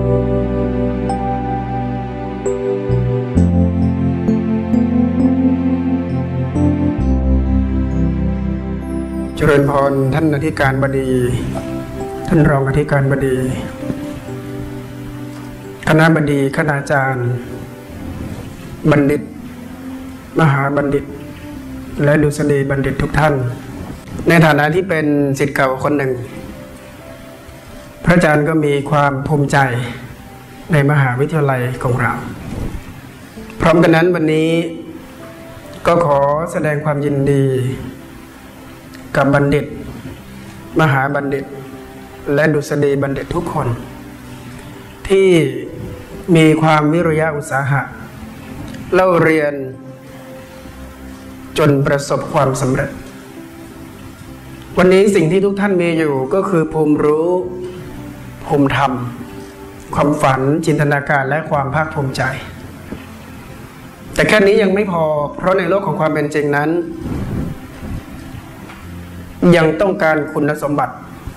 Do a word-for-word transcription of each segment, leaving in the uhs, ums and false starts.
เจริญพรท่านอธิการบดีท่านรองอธิการบดีคณบดีคณาจารย์บัณฑิตมหาบัณฑิตและดุษฎีบัณฑิตทุกท่านในฐานะที่เป็นศิษย์เก่าคนหนึ่งพระอาจารย์ก็มีความภูมิใจในมหาวิทยาลัยของเราพร้อมกันนั้นวันนี้ก็ขอแสดงความยินดีกับบัณฑิตมหาบัณฑิตและดุษฎีบัณฑิตทุกคนที่มีความวิริยะอุตสาหะเล่าเรียนจนประสบความสำเร็จวันนี้สิ่งที่ทุกท่านมีอยู่ก็คือภูมิรู้ภูมิธรรมความฝันจินตนาการและความภาคภูมิใจแต่แค่นี้ยังไม่พอเพราะในโลกของความเป็นจริงนั้นยังต้องการคุณสมบัติ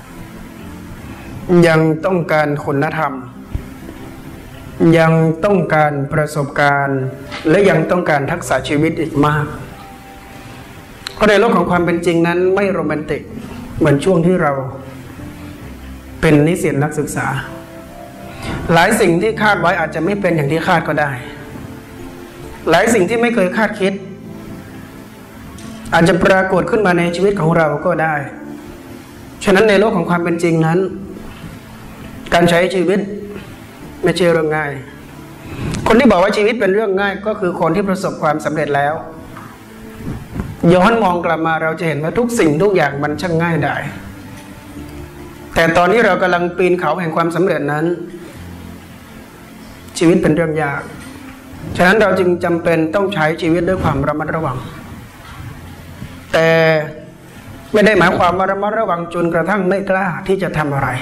ยังต้องการคุณธรรมยังต้องการประสบการณ์และยังต้องการทักษะชีวิตอีกมากเพราะในโลกของความเป็นจริงนั้นไม่โรแมนติกเหมือนช่วงที่เราเป็นนิสิตนักศึกษาหลายสิ่งที่คาดไว้อาจจะไม่เป็นอย่างที่คาดก็ได้หลายสิ่งที่ไม่เคยคาดคิดอาจจะปรากฏขึ้นมาในชีวิตของเราก็ได้ฉะนั้นในโลกของความเป็นจริงนั้นการใช้ชีวิตไม่ใช่เรื่องง่ายคนที่บอกว่าชีวิตเป็นเรื่องง่ายก็คือคนที่ประสบความสำเร็จแล้วย้อนมองกลับมาเราจะเห็นว่าทุกสิ่งทุกอย่างมันช่างง่ายได้แต่ตอนที่เรากำลังปีนเขาแห่งความสำเร็จนั้นชีวิตเป็นเรื่องยากฉะนั้นเราจึงจำเป็นต้องใช้ชีวิตด้วยความระมัดระวังแต่ไม่ได้หมายความว่าระมัดระวังจนกระทั่งไม่กล้าที่จะทำอะไร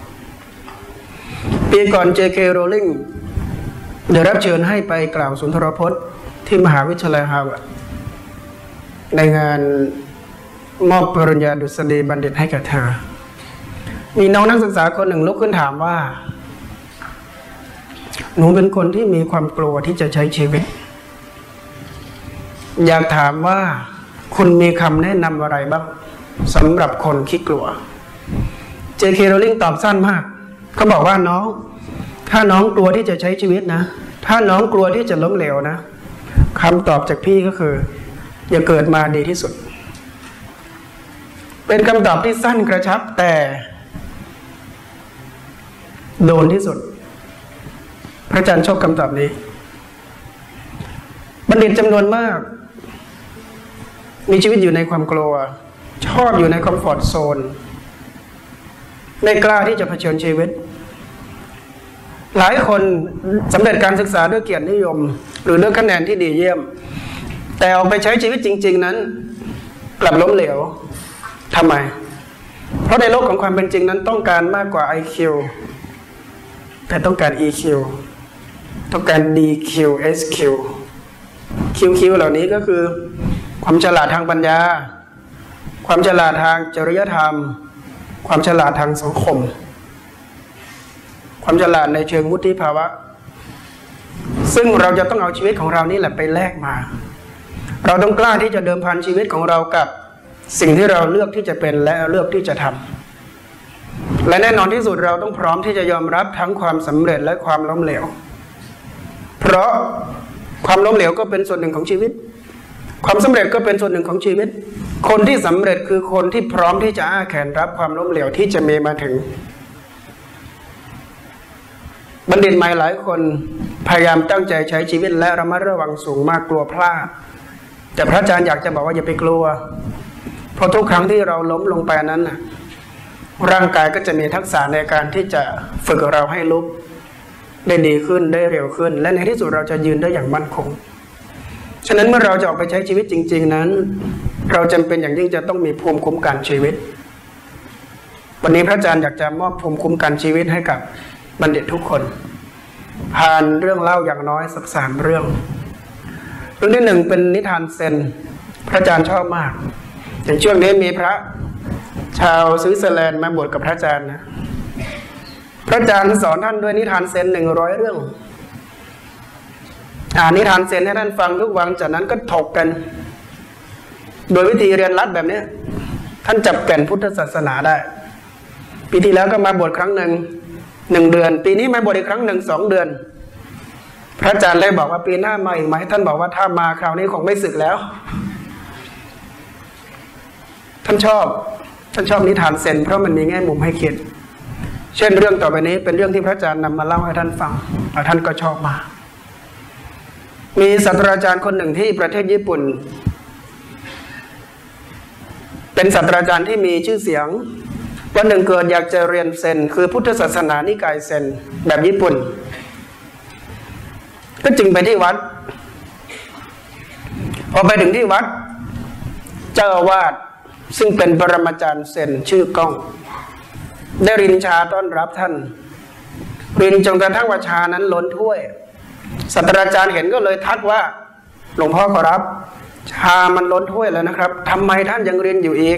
ปีก่อน เจ เค Rowling ได้รับเชิญให้ไปกล่าวสุนทรพจน์ที่มหาวิทยาลัยฮาร์วาร์ดในงานมอบปริญญาดุษฎีบัณฑิตให้กับเธอมีน้องนักศึกษาคนหนึ่งลุกขึ้นถามว่าหนูเป็นคนที่มีความกลัวที่จะใช้ชีวิตอยากถามว่าคุณมีคำแนะนำอะไรบ้างสำหรับคนขี้กลัว เจ เค Rowling ตอบสั้นมากเขาบอกว่าน้องถ้าน้องกลัวที่จะใช้ชีวิตนะถ้าน้องกลัวที่จะล้มเหลวนะคำตอบจากพี่ก็คืออย่าเกิดมาดีที่สุดเป็นคำตอบที่สั้นกระชับแต่โดนที่สุดพระอาจารย์ชอบคำตอบนี้บัณฑิตจำนวนมากมีชีวิตอยู่ในความกลัวชอบอยู่ในคอมฟอร์ตโซนไม่กล้าที่จะเผชิญชีวิตหลายคนสำเร็จการศึกษาด้วยเกียรตินิยมหรือด้วยคะแนนที่ดีเยี่ยมแต่ออกไปใช้ชีวิตจริงๆนั้นกลับล้มเหลวทำไมเพราะในโลกของความเป็นจริงนั้นต้องการมากกว่า ไอ คิว แต่ต้องการ อี คิว ต้องการ ดี คิว เอส คิว คิว คิว เหล่านี้ก็คือความฉลาดทางปัญญาความฉลาดทางจริยธรรมความฉลาดทางสังคมความฉลาดในเชิงวุฒิภาวะซึ่งเราจะต้องเอาชีวิตของเรานี่แหละไปแลกมาเราต้องกล้าที่จะเดิมพันชีวิตของเรากับสิ่งที่เราเลือกที่จะเป็นและเลือกที่จะทำและแน่นอนที่สุดเราต้องพร้อมที่จะยอมรับทั้งความสำเร็จและความล้มเหลวเพราะความล้มเหลวก็เป็นส่วนหนึ่งของชีวิตความสำเร็จก็เป็นส่วนหนึ่งของชีวิตคนที่สำเร็จคือคนที่พร้อมที่จะอ้าแขนรับความล้มเหลวที่จะมีมาถึงบัณฑิตใหม่หลายคนพยายามตั้งใจใช้ชีวิตและระมัดระวังสูงมากกลัวพลาดแต่พระอาจารย์อยากจะบอกว่าอย่าไปกลัวเพราะทุกครั้งที่เราล้มลงไปนั้นนะร่างกายก็จะมีทักษะในการที่จะฝึกเราให้ลุกได้ดีขึ้นได้เร็วขึ้นและในที่สุดเราจะยืนได้อย่างมั่นคงฉะนั้นเมื่อเราจะออกไปใช้ชีวิตจริงๆนั้นเราจำเป็นอย่างยิ่งจะต้องมีภูมิคุ้มกันชีวิตวันนี้พระอาจารย์อยากจะมอบภูมิคุ้มกันชีวิตให้กับบัณฑิตทุกคนผ่านเรื่องเล่าอย่างน้อยสักสามเรื่องเรื่องที่หนึ่งเป็นนิทานเซนพระอาจารย์ชอบมากอย่างช่วงนี้มีพระชาวสวิตเซอร์แลนด์มาบวชกับพระอาจารย์นะพระระอาจารย์สอนท่านด้วยนิทานเซนหนึ่งร้อยเรื่องอ่านนิทานเซนให้ท่านฟังทุกวันจากนั้นก็ถกกันโดยวิธีเรียนรัดแบบนี้ท่านจับแก่นพุทธศาสนาได้ปีที่แล้วก็มาบวชครั้งหนึ่งหนึ่งเดือนปีนี้มาบวชอีกครั้งหนึ่งสองเดือนพระอาจารย์เลยบอกว่าปีหน้ามาอีกไหมท่านบอกว่าถ้ามาคราวนี้คงไม่สึกแล้วท่านชอบท่านชอบนิทานเซนเพราะมันมีแง่มุมให้คิดเช่นเรื่องต่อไปนี้เป็นเรื่องที่พระอาจารย์นำมาเล่าให้ท่านฟังแล้วท่านก็ชอบมามีศาสตราจารย์คนหนึ่งที่ประเทศญี่ปุ่นเป็นศาสตราจารย์ที่มีชื่อเสียงวันหนึ่งเกิดอยากจะเรียนเซนคือพุทธศาสนานิกายเซนแบบญี่ปุ่นก็จึงไปที่วัดพอไปถึงที่วัดเจ้าอาวาสซึ่งเป็นปรมาจารย์เซนชื่อก้องได้รินชาต้อนรับท่านรินจนกระทั่งว่าชานั้นล้นถ้วยศาสตราจารย์เห็นก็เลยทักว่าหลวงพ่อขอรับชามันล้นถ้วยแล้วนะครับทำไมท่านยังรินอยู่อีก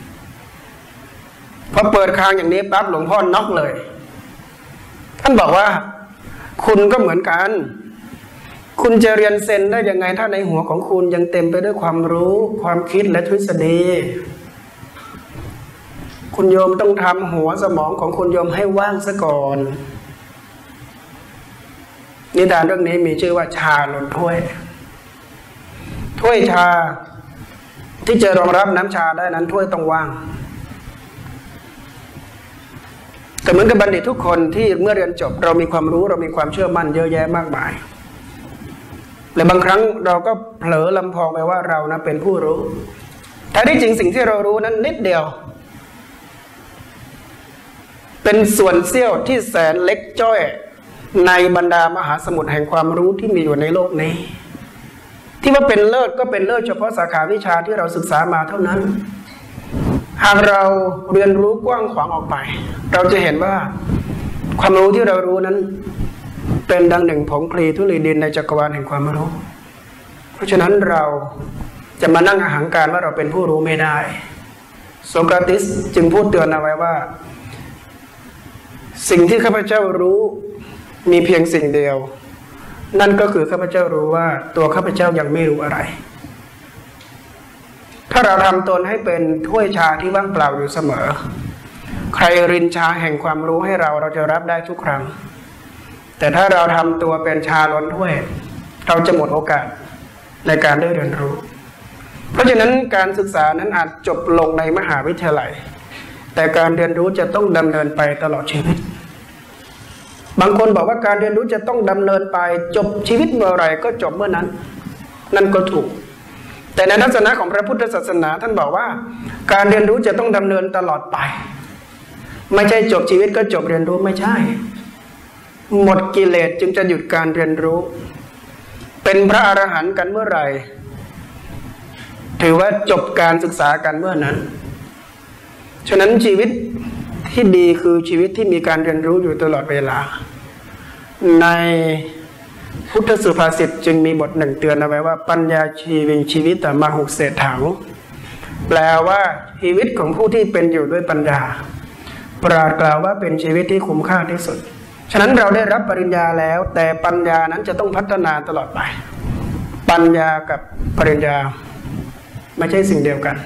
พอเปิดคางอย่างนี้ปั๊บหลวงพ่อน็อกเลยท่านบอกว่าคุณก็เหมือนกันคุณจะเรียนเซนได้ยังไงถ้าในหัวของคุณยังเต็มไปด้วยความรู้ความคิดและทฤษฎีคุณโยมต้องทำหัวสมองของคุณโยมให้ว่างซะก่อนนิทานเรื่องนี้มีชื่อว่าชาล้นถ้วยถ้วยชาที่จะรองรับน้ำชาได้นั้นถ้วยต้องว่างแต่เหมือนกับบัณฑิตทุกคนที่เมื่อเรียนจบเรามีความรู้เรามีความเชื่อมั่นเยอะแยะมากมายและบางครั้งเราก็เผลอลำพองไปว่าเรานะเป็นผู้รู้แท้ที่จริงสิ่งที่เรารู้นั้นนิดเดียวเป็นส่วนเสี้ยวที่แสนเล็กจ้อยในบรรดามหาสมุทรแห่งความรู้ที่มีอยู่ในโลกนี้ที่ว่าเป็นเลิศก็เป็นเลิศเฉพาะสาขาวิชาที่เราศึกษามาเท่านั้นหากเราเรียนรู้กว้างขวางออกไปเราจะเห็นว่าความรู้ที่เรารู้นั้นเป็นดังหนึ่งผงคลีธุลีดินในจักรวาลแห่งความรู้เพราะฉะนั้นเราจะมานั่งอหังการว่าเราเป็นผู้รู้ไม่ได้โสเคราติสจึงพูดเตือนเอาไว้ว่าสิ่งที่ข้าพเจ้ารู้มีเพียงสิ่งเดียวนั่นก็คือข้าพเจ้ารู้ว่าตัวข้าพเจ้ายังไม่รู้อะไรถ้าเราทำตนให้เป็นถ้วยชาที่ว่างเปล่าอยู่เสมอใครรินชาแห่งความรู้ให้เราเราจะรับได้ทุกครั้งแต่ถ้าเราทำตัวเป็นชาล้นถ้วยเราจะหมดโอกาสในการได้เรียนรู้เพราะฉะนั้นการศึกษานั้นอาจจบลงในมหาวิทยาลัยแต่การเรียนรู้จะต้องดำเนินไปตลอดชีวิตบางคนบอกว่าการเรียนรู้จะต้องดำเนินไปจบชีวิตเมื่อไรก็จบเมื่อนั้นนั่นก็ถูกแต่ในทัศนะของพระพุทธศาสนาท่านบอกว่าการเรียนรู้จะต้องดำเนินตลอดไปไม่ใช่จบชีวิตก็จบเรียนรู้ไม่ใช่หมดกิเลสจึงจะหยุดการเรียนรู้เป็นพระอรหันต์กันเมื่อไหร่ถือว่าจบการศึกษากันเมื่อนั้นฉะนั้นชีวิตที่ดีคือชีวิตที่มีการเรียนรู้อยู่ตลอดเวลาในพุทธสุภาษิตจึงมีบทหนึ่งเตือนเอาไว้ว่าปัญญาชีวิงชีวิตแต่มาหุเศรษฐังแปลว่าชีวิตของผู้ที่เป็นอยู่ด้วยปัญญาปราดกล่าวว่าเป็นชีวิตที่คุ้มค่าที่สุดฉะนั้นเราได้รับปริญญาแล้วแต่ปัญญานั้นจะต้องพัฒนาตลอดไปปัญญากับปริญญาไม่ใช่สิ่งเดียวกัน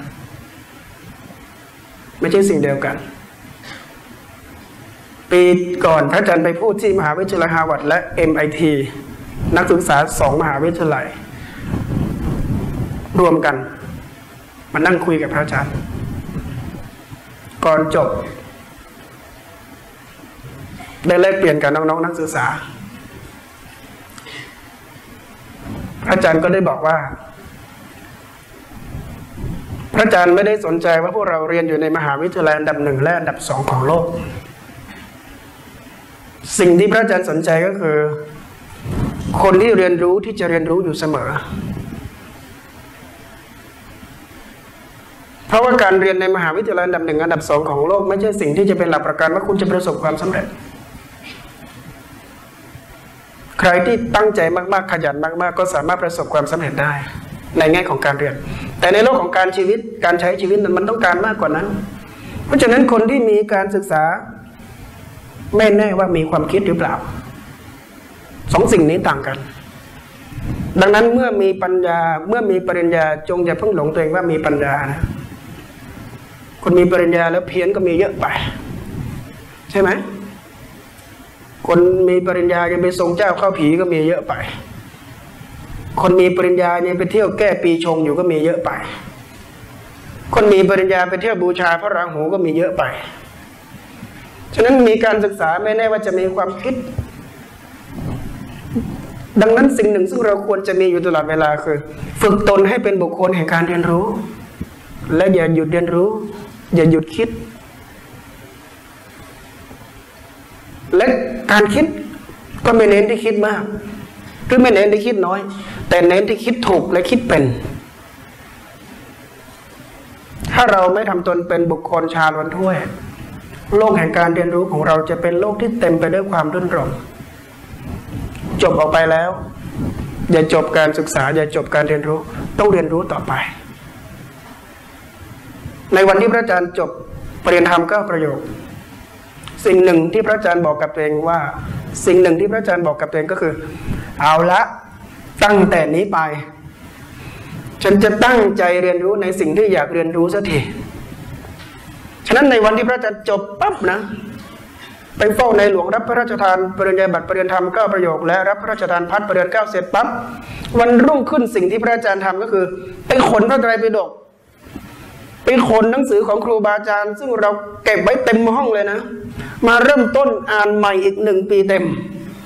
ไม่ใช่สิ่งเดียวกันปีก่อนพระอาจารย์ไปพูดที่มหาวิทยาลัยฮาร์วาร์ดและ เอ็ม ไอ ที นักศึกษาสองมหาวิทยาลัยรวมกันมานั่งคุยกับพระอาจารย์ก่อนจบได้แลกเปลี่ยนกับน้องๆนักศึกษาพระอาจารย์ก็ได้บอกว่าพระอาจารย์ไม่ได้สนใจว่าพวกเราเรียนอยู่ในมหาวิทยาลัยอันดับหนึ่งและอันดับสองของโลกสิ่งที่พระอาจารย์สนใจก็คือคนที่เรียนรู้ที่จะเรียนรู้อยู่เสมอเพราะว่าการเรียนในมหาวิทยาลัยอันดับหนึ่งอันดับสองของโลกไม่ใช่สิ่งที่จะเป็นหลักประกันว่าคุณจะประสบความสำเร็จใครที่ตั้งใจมากๆขยันมากๆก็สามารถประสบความสำเร็จได้ในแง่ของการเรียนแต่ในโลกของการชีวิตการใช้ชีวิตนั้นมันต้องการมากกว่านั้นเพราะฉะนั้นคนที่มีการศึกษาไม่แน่ว่ามีความคิดหรือเปล่าสองสิ่งนี้ต่างกันดังนั้นเมื่อมีปัญญาเมื่อมีปริญญาจงอย่าเพิ่งหลงตัวเองว่ามีปัญญานะคนมีปริญญาแล้วเพี้ยนก็มีเยอะไปใช่ไหมคนมีปริญญายังไปทรงเจ้าเข้าผีก็มีเยอะไปคนมีปริญญายังไปเที่ยวแก้ปีชงอยู่ก็มีเยอะไปคนมีปริญญาไปเที่ยวบูชาพระราหูก็มีเยอะไปฉะนั้นมีการศึกษาไม่แน่ว่าจะมีความคิดดังนั้นสิ่งหนึ่งซึ่งเราควรจะมีอยู่ตลอดเวลาคือฝึกตนให้เป็นบุคคลแห่งการเรียนรู้และอย่าหยุดเรียนรู้อย่าหยุดคิดและการคิดก็ไม่เน้นที่คิดมากหรือไม่เน้นที่คิดน้อยแต่เน้นที่คิดถูกและคิดเป็นถ้าเราไม่ทำตนเป็นบุคคลชาล้วนถ้วยโลกแห่งการเรียนรู้ของเราจะเป็นโลกที่เต็มไปด้วยความรื่นรมย์จบออกไปแล้วอย่าจบการศึกษาอย่าจบการเรียนรู้ต้องเรียนรู้ต่อไปในวันที่พระอาจารย์จบปริญญาธรรมเก้าประโยคสิ่งหนึ่งที่พระอาจารย์บอกกับตัวเองว่าสิ่งหนึ่งที่พระอาจารย์บอกกับตัวเองก็คือเอาละตั้งแต่นี้ไปฉันจะตั้งใจเรียนรู้ในสิ่งที่อยากเรียนรู้สักทีฉะนั้นในวันที่พระอาจารย์จบปั๊บนะไปเฝ้าในหลวงรับพระราชทานปริญญาบัตรปริญญาธรรมเก้าประโยคและรับพระราชทานพัดปริญญาเก้าเสร็จปั๊บวันรุ่งขึ้นสิ่งที่พระอาจารย์ทำก็คือไปขนพระไตรปิฎกไปขนหนังสือของครูบาอาจารย์ซึ่งเราเก็บไว้เต็มห้องเลยนะมาเริ่มต้นอ่านใหม่อีกหนึ่งปีเต็ม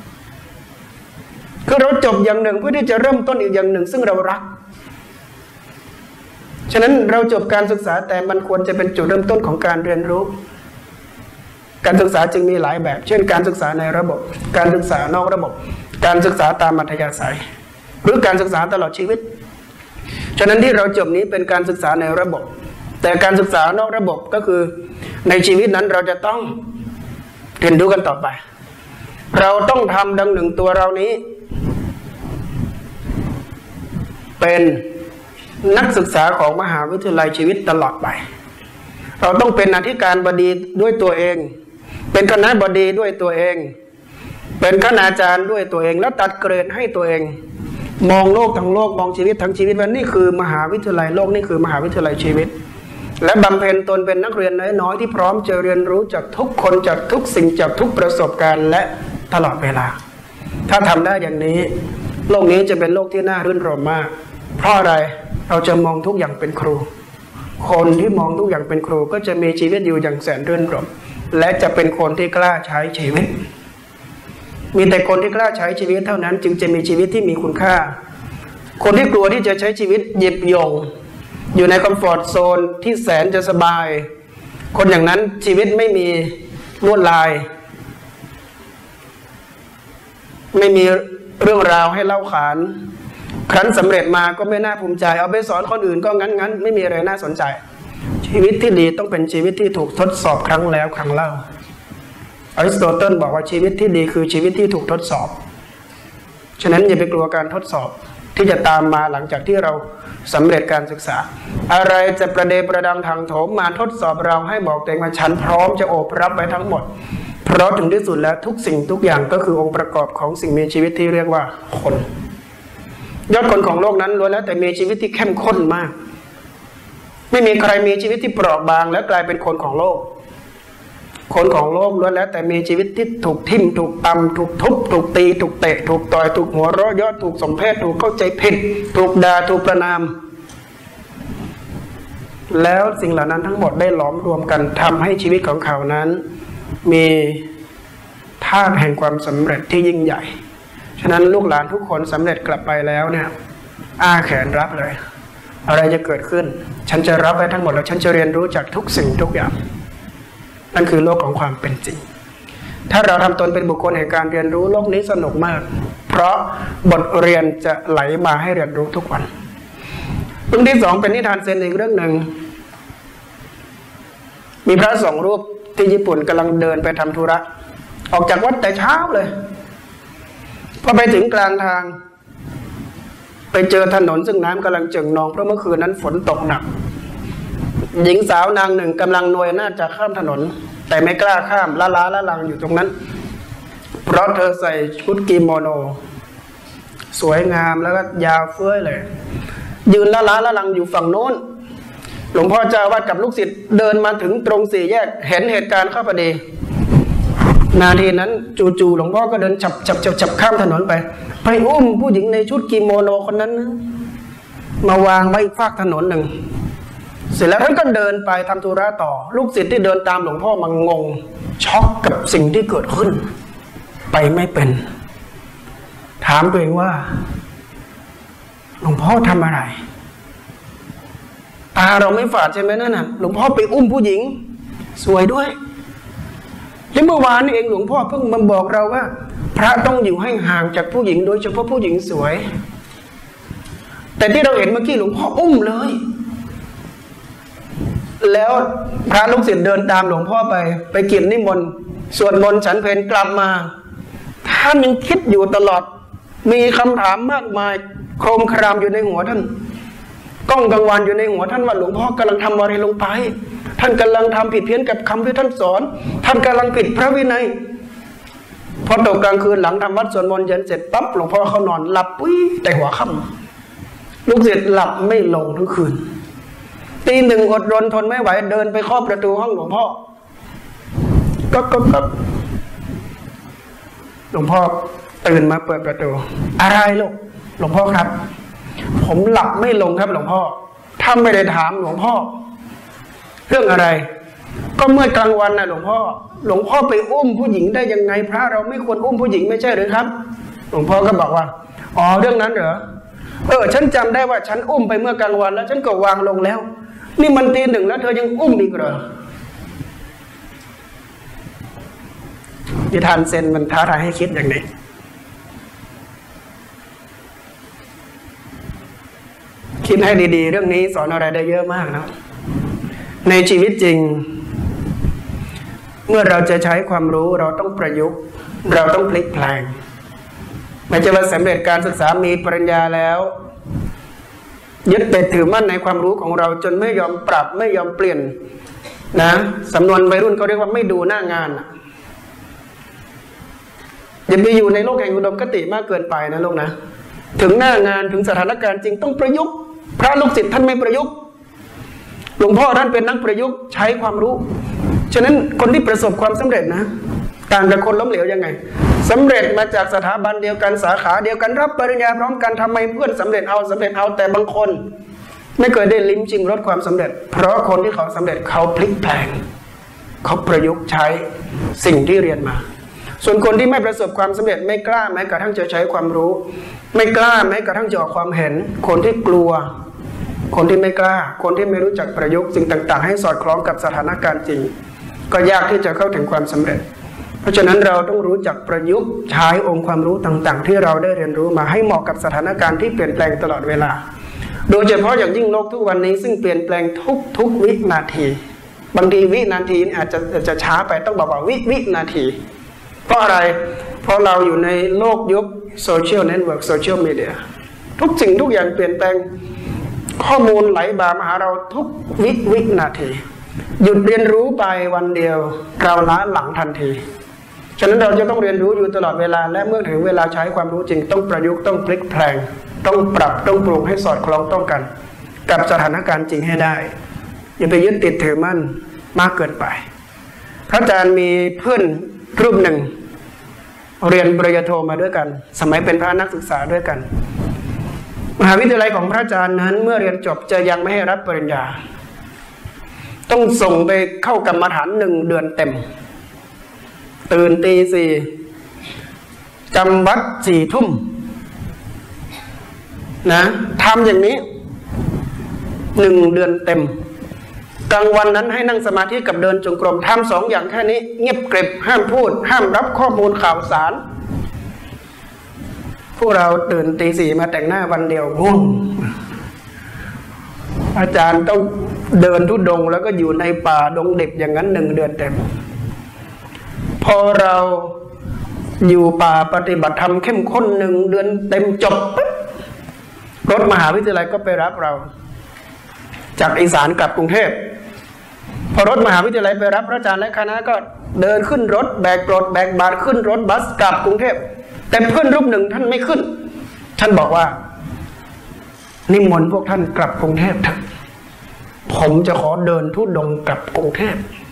คือเราจบอย่างหนึ่งเพื่อที่จะเริ่มต้นอีกอย่างหนึ่งซึ่งเรารักฉะนั้นเราจบการศึกษาแต่มันควรจะเป็นจุดเริ่มต้นของการเรียนรู้การศึกษาจึงมีหลายแบบเช่นการศึกษาในระบบการศึกษานอกระบบการศึกษาตามอัธยาศัยหรือการศึกษาตลอดชีวิตฉะนั้นที่เราจบนี้เป็นการศึกษาในระบบแต่การศึกษานอกระบบก็คือในชีวิตนั้นเราจะต้องเรียนรู้กันต่อไปเราต้องทำดังหนึ่งตัวเรานี้เป็นนักศึกษาของมหาวิทยาลัยชีวิตตลอดไปเราต้องเป็นอธิการบดีด้วยตัวเองเป็นคณะบดีด้วยตัวเองเป็นคณาจารย์ด้วยตัวเองแล้วตัดเกรดให้ตัวเองมองโลกทั้งโลกมองชีวิตทั้งชีวิตว่านี่คือมหาวิทยาลัยโลกนี่คือมหาวิทยาลัยชีวิตและบำเพ็ญตนเป็นนักเรียนน้อยๆที่พร้อมจะเรียนรู้จากทุกคนจากทุกสิ่งจากทุกประสบการณ์และตลอดเวลาถ้าทำได้อย่างนี้โลกนี้จะเป็นโลกที่น่ารื่นรมย์มากเพราะอะไรเราจะมองทุกอย่างเป็นครูคนที่มองทุกอย่างเป็นครูก็จะมีชีวิตอยู่อย่างแสนรื่นรมย์และจะเป็นคนที่กล้าใช้ชีวิตมีแต่คนที่กล้าใช้ชีวิตเท่านั้นจึงจะมีชีวิตที่มีคุณค่าคนที่กลัวที่จะใช้ชีวิตหยิบยงอยู่ในคอมฟอร์ตโซนที่แสนจะสบายคนอย่างนั้นชีวิตไม่มีลวดลายไม่มีเรื่องราวให้เล่าขานครั้นสำเร็จมาก็ไม่น่าภูมิใจเอาไปสอนคนอื่นก็งั้นๆไม่มีอะไรน่าสนใจชีวิตที่ดีต้องเป็นชีวิตที่ถูกทดสอบครั้งแล้วครั้งเล่าอริสโตเติลบอกว่าชีวิตที่ดีคือชีวิตที่ถูกทดสอบฉะนั้นอย่าไปกลัวการทดสอบที่จะตามมาหลังจากที่เราสำเร็จการศึกษาอะไรจะประเดประดังทางโถมมาทดสอบเราให้บอกตัวเองว่าฉันพร้อมจะโอบรับไว้ทั้งหมดเพราะถึงที่สุดแล้วทุกสิ่งทุกอย่างก็คือองค์ประกอบของสิ่งมีชีวิตที่เรียกว่าคนยอดคนของโลกนั้นล้วนแล้วแต่มีชีวิตที่เข้มข้นมากไม่มีใครมีชีวิตที่เปราะบางและกลายเป็นคนของโลกคนของโลกล้วนแล้วแต่มีชีวิตที่ถูกทิ่มถูกตำถูกทุบถูกตีถูกเตะถูกต่อยถูกหัวเราะเยาะถูกสมเพศถูกเข้าใจผิดถูกด่าถูกประณามแล้วสิ่งเหล่านั้นทั้งหมดได้หลอมรวมกันทำให้ชีวิตของเขานั้นมีธาตุแห่งความสำเร็จที่ยิ่งใหญ่ฉะนั้นลูกหลานทุกคนสำเร็จกลับไปแล้วเนี่ยอ้าแขนรับเลยอะไรจะเกิดขึ้นฉันจะรับไว้ทั้งหมดแล้วฉันจะเรียนรู้จากทุกสิ่งทุกอย่างนั่นคือโลกของความเป็นจริงถ้าเราทำตนเป็นบุคคลแห่งการเรียนรู้โลกนี้สนุกมากเพราะบทเรียนจะไหลมาให้เรียนรู้ทุกวันเรื่องที่สองเป็นนิทานเซนอีกเรื่องหนึ่งมีพระสองรูปที่ญี่ปุ่นกำลังเดินไปทำธุระออกจากวัดแต่เช้าเลยพอไปถึงกลางทางไปเจอถนนซึ่งน้ำกำลังเจิ่งนองเพราะเมื่อคืนนั้นฝนตกหนักหญิงสาวนางหนึ่งกำลังนวยน่าจะข้ามถนนแต่ไม่กล้าข้ามละล้าละลังอยู่ตรงนั้นเพราะเธอใส่ชุดกิโมโนสวยงามแล้วก็ยาวเฟ้ยเลยยืนละล้าละลังอยู่ฝั่งโน้นหลวงพ่อเจ้าอาวาสกับลูกศิษย์เดินมาถึงตรงสี่แยกเห็นเหตุการณ์เข้าพอดีนาทีนั้นจู่ๆหลวงพ่อก็เดินจับจับจับจับข้ามถนนไปไปอุ้มผู้หญิงในชุดกิโมโนคนนั้นนะมาวางไว้อีกฝากถนนหนึ่งเสร็จแล้วท่านก็เดินไปทำธุระต่อลูกศิษย์ที่เดินตามหลวงพ่อมังงงช็อกกับสิ่งที่เกิดขึ้นไปไม่เป็นถามตัวเองว่าหลวงพ่อทำอะไรตาเราไม่ฝาดใช่ไหมนั่นน่ะหลวงพ่อไปอุ้มผู้หญิงสวยด้วยแล้วเมื่อวานนี้เองหลวงพ่อเพิ่งมาบอกเราว่าพระต้องอยู่ให้ห่างจากผู้หญิงโดยเฉพาะผู้หญิงสวยแต่ที่เราเห็นเมื่อกี้หลวงพ่ออุ้มเลยแล้วพระลูกศิษย์เดินตามหลวงพ่อไปไปกินนิมนต์สวดมนต์ฉันเพลกลับมาท่านยังคิดอยู่ตลอดมีคำถามมากมายโครมครามอยู่ในหัวท่านก้องกังวานอยู่ในหัวท่านว่าหลวงพ่อกำลังทำอะไรลงไปท่านกำลังทำผิดเพี้ยนกับคำที่ท่านสอนท่านกำลังผิดพระวินัยพอตกกลางคืนหลังทำวัดสวดมนต์เย็นเสร็จปั๊บหลวงพ่อเขานอนหลับปุ้ยแต่หัวค่ำลูกศิษย์หลับไม่ลงทั้งคืนตีหนึ่งอดรนทนไม่ไหวเดินไปเคาะประตูห้องหลวงพ่อก็ก็ก็หลวงพ่อตื่นมาเปิดประตูอะไรลูกหลวงพ่อครับผมหลับไม่ลงครับหลวงพ่อถ้าไม่ได้ถามหลวงพ่อเรื่องอะไรก็เมื่อกลางวันนะหลวงพ่อหลวงพ่อไปอุ้มผู้หญิงได้ยังไงพระเราไม่ควรอุ้มผู้หญิงไม่ใช่หรือครับหลวงพ่อก็บอกว่าอ๋อเรื่องนั้นเหรอเออฉันจำได้ว่าฉันอุ้มไปเมื่อกลางวันแล้วฉันก็วางลงแล้วนี่มันตีหนึ่งแล้วเธอยังอุ้มอีกเหรอนิทานเซนมันท้าทายให้คิดอย่างนี้คิดให้ดีๆเรื่องนี้สอนอะไรได้เยอะมากนะในชีวิตจริงเมื่อเราจะใช้ความรู้เราต้องประยุกต์เราต้องพลิกแปลงไม่ใช่ว่าสำเร็จการศึกษามีปริญญาแล้วยึดติดถือมั่นในความรู้ของเราจนไม่ยอมปรับไม่ยอมเปลี่ยนนะสำนวนวัยรุ่นเขาเรียกว่าไม่ดูหน้างานอย่าไปอยู่ในโลกแห่งอุดมคติมากเกินไปนะลูกนะถึงหน้างานถึงสถานการณ์จริงต้องประยุกต์พระลูกศิษย์ท่านไม่ประยุกต์หลวงพ่อท่านเป็นนักประยุกต์ใช้ความรู้ฉะนั้นคนที่ประสบความสำเร็จนะต่างจากคนล้มเหลวยังไงสำเร็จมาจากสถาบันเดียวกันสาขาเดียวกันรับปริญญาพร้อมกันทำไมเพื่อนสำเร็จเอาสำเร็จเอาแต่บางคนไม่เคยได้ลิ้มชิมรสความสำเร็จเพราะคนที่เขาสำเร็จเขาพลิกแปลงเขาประยุกต์ใช้สิ่งที่เรียนมาส่วนคนที่ไม่ประสบความสำเร็จไม่กล้าแม้กระทั่งจะใช้ความรู้ไม่กล้าแม้กระทั่งจะออกความเห็นคนที่กลัวคนที่ไม่กล้าคนที่ไม่รู้จักประยุกต์สิ่งต่างๆให้สอดคล้องกับสถานการณ์จริงก็ยากที่จะเข้าถึงความสำเร็จเพราะฉะนั้นเราต้องรู้จักประยุกต์ใช้องค์ความรู้ต่างๆที่เราได้เรียนรู้มาให้เหมาะกับสถานการณ์ที่เปลี่ยนแปลงตลอดเวลาโดยเฉพาะอย่างยิ่งโลกทุกวันนี้ซึ่งเปลี่ยนแปลงทุกทุกวินาทีบางทีวินาทีอาจจะจะช้าไปต้องบอกว่าวิวินาทีเพราะอะไรเพราะเราอยู่ในโลกยุคโซเชียลเน็ตเวิร์กโซเชียลมีเดียทุกสิ่งทุกอย่างเปลี่ยนแปลงข้อมูลไหลบ่ามาหาเราทุกวิวินาทีหยุดเรียนรู้ไปวันเดียวเราล้าหลังทันทีฉะนั้นเราจะต้องเรียนรู้อยู่ตลอดเวลาและเมื่อถึงเวลาใช้ความรู้จริงต้องประยุกต์ต้องพลิกแปลงต้องปรับต้องปรุงให้สอดคล้องต้องกันกับสถานการณ์จริงให้ได้อย่าไปยึดติดถือมั่นมากเกินไปพระอาจารย์มีเพื่อนรูปหนึ่งเรียนปริญญาโทมาด้วยกันสมัยเป็นพระนักศึกษาด้วยกันมหาวิทยาลัยของพระอาจารย์นั้นเมื่อเรียนจบจะยังไม่ให้รับปริญญาต้องส่งไปเข้ากรรมฐานหนึ่งเดือนเต็มตื่นตีสี่จำวัดสี่ทุ่มนะทำอย่างนี้หนึ่งเดือนเต็มกลางวันนั้นให้นั่งสมาธิกับเดินจงกรมทำสองอย่างแค่นี้เงียบเก็บห้ามพูดห้ามรับข้อมูลข่าวสารพวกเราตื่นตีสี่มาแต่งหน้าวันเดียวง่วงอาจารย์ต้องเดินทุดงแล้วก็อยู่ในป่าดงเด็กอย่างนั้นหนึ่งเดือนเต็มพอเราอยู่ป่าปฏิบัติธรรมเข้มข้นหนึ่งเดือนเต็มจบรถมหาวิทยาลัยก็ไปรับเราจากอีสานกลับกรุงเทพพอรถมหาวิทยาลัยไปรับพระอาจารย์และคณะก็เดินขึ้นรถแบกกรดแบกบาตรขึ้นรถบัสกลับกรุงเทพแต่เพื่อนรูปหนึ่งท่านไม่ขึ้นท่านบอกว่านิมนต์พวกท่านกลับกรุงเทพเถอะผมจะขอเดินธุดงค์กลับกรุงเทพ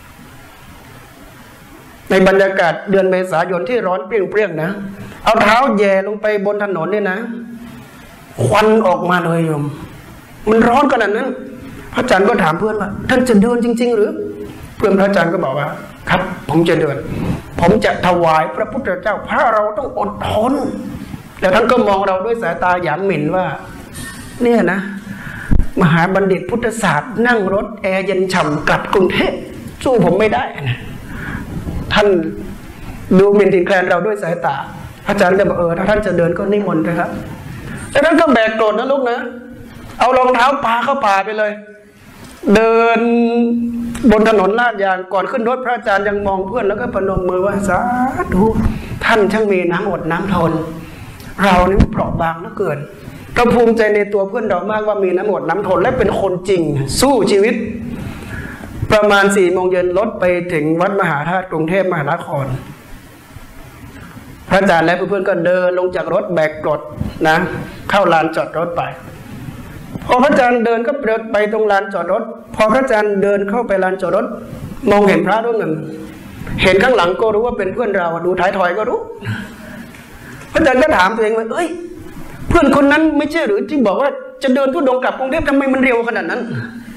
ในบรรยากาศเดือนเมษายนที่ร้อนเปรี้ยงๆนะเอาเท้าแย่ลงไปบนถนนเนี่ยนะควันออกมาเลยโยมมันร้อนขนาดนั้นพระอาจารย์ก็ถามเพื่อนว่าท่านจะเดินจริงๆหรือเพื่อนพระอาจารย์ก็บอกว่าครับผมจะเดินผมจะถวายพระพุทธเจ้าพระเราต้องอดทนแล้วท่านก็มองเราด้วยสายตาหยามหมิ่นว่าเนี่ยนะมหาบัณฑิตพุทธศาสตร์นั่งรถแอร์เย็นฉ่ำกลับกรุงเทพสู้ผมไม่ได้นะท่านดูหมิ่นทินแคลนเราด้วยสายตาพระอาจารย์ก็บอกเออถ้าท่านจะเดินก็นิมนต์นะครับแล้วท่านก็แบกโกรธนะลูกนะเอารองเท้าปาเข้าป่าไปเลยเดินบนถนนลาดยางก่อนขึ้นรถพระอาจารย์ยังมองเพื่อนแล้วก็ประนมมือว่าสาธุท่านช่างมีน้ำอดน้ำทนเรานี่เปราะบางเหลือเกินเราภูมิใจในตัวเพื่อนเรามากว่ามีน้ำอดน้ำทนและเป็นคนจริงสู้ชีวิตประมาณสี่โมงเย็นรถไปถึงวัดมหาธาตุกรุงเทพมหานครพระอาจารย์และเพื่อนๆก็เดินลงจากรถแบกกรดนะเข้าลานจอดรถไปพอพระอาจารย์เดินก็เดินไปตรงลานจอดรถพอพระอาจารย์เดินเข้าไปลานจอดรถมองเห็นพระรูปหนึ่งเห็นข้างหลังก็รู้ว่าเป็นเพื่อนเราดูท้ายถอยก็รู้พระอาจารย์ก็ถามตัวเองว่าเอ้ยเพื่อนคนนั้นไม่ใช่หรือที่บอกว่าจะเดินทุดงค์กลับกรุงเทพทำไมมันเร็วขนาดนั้น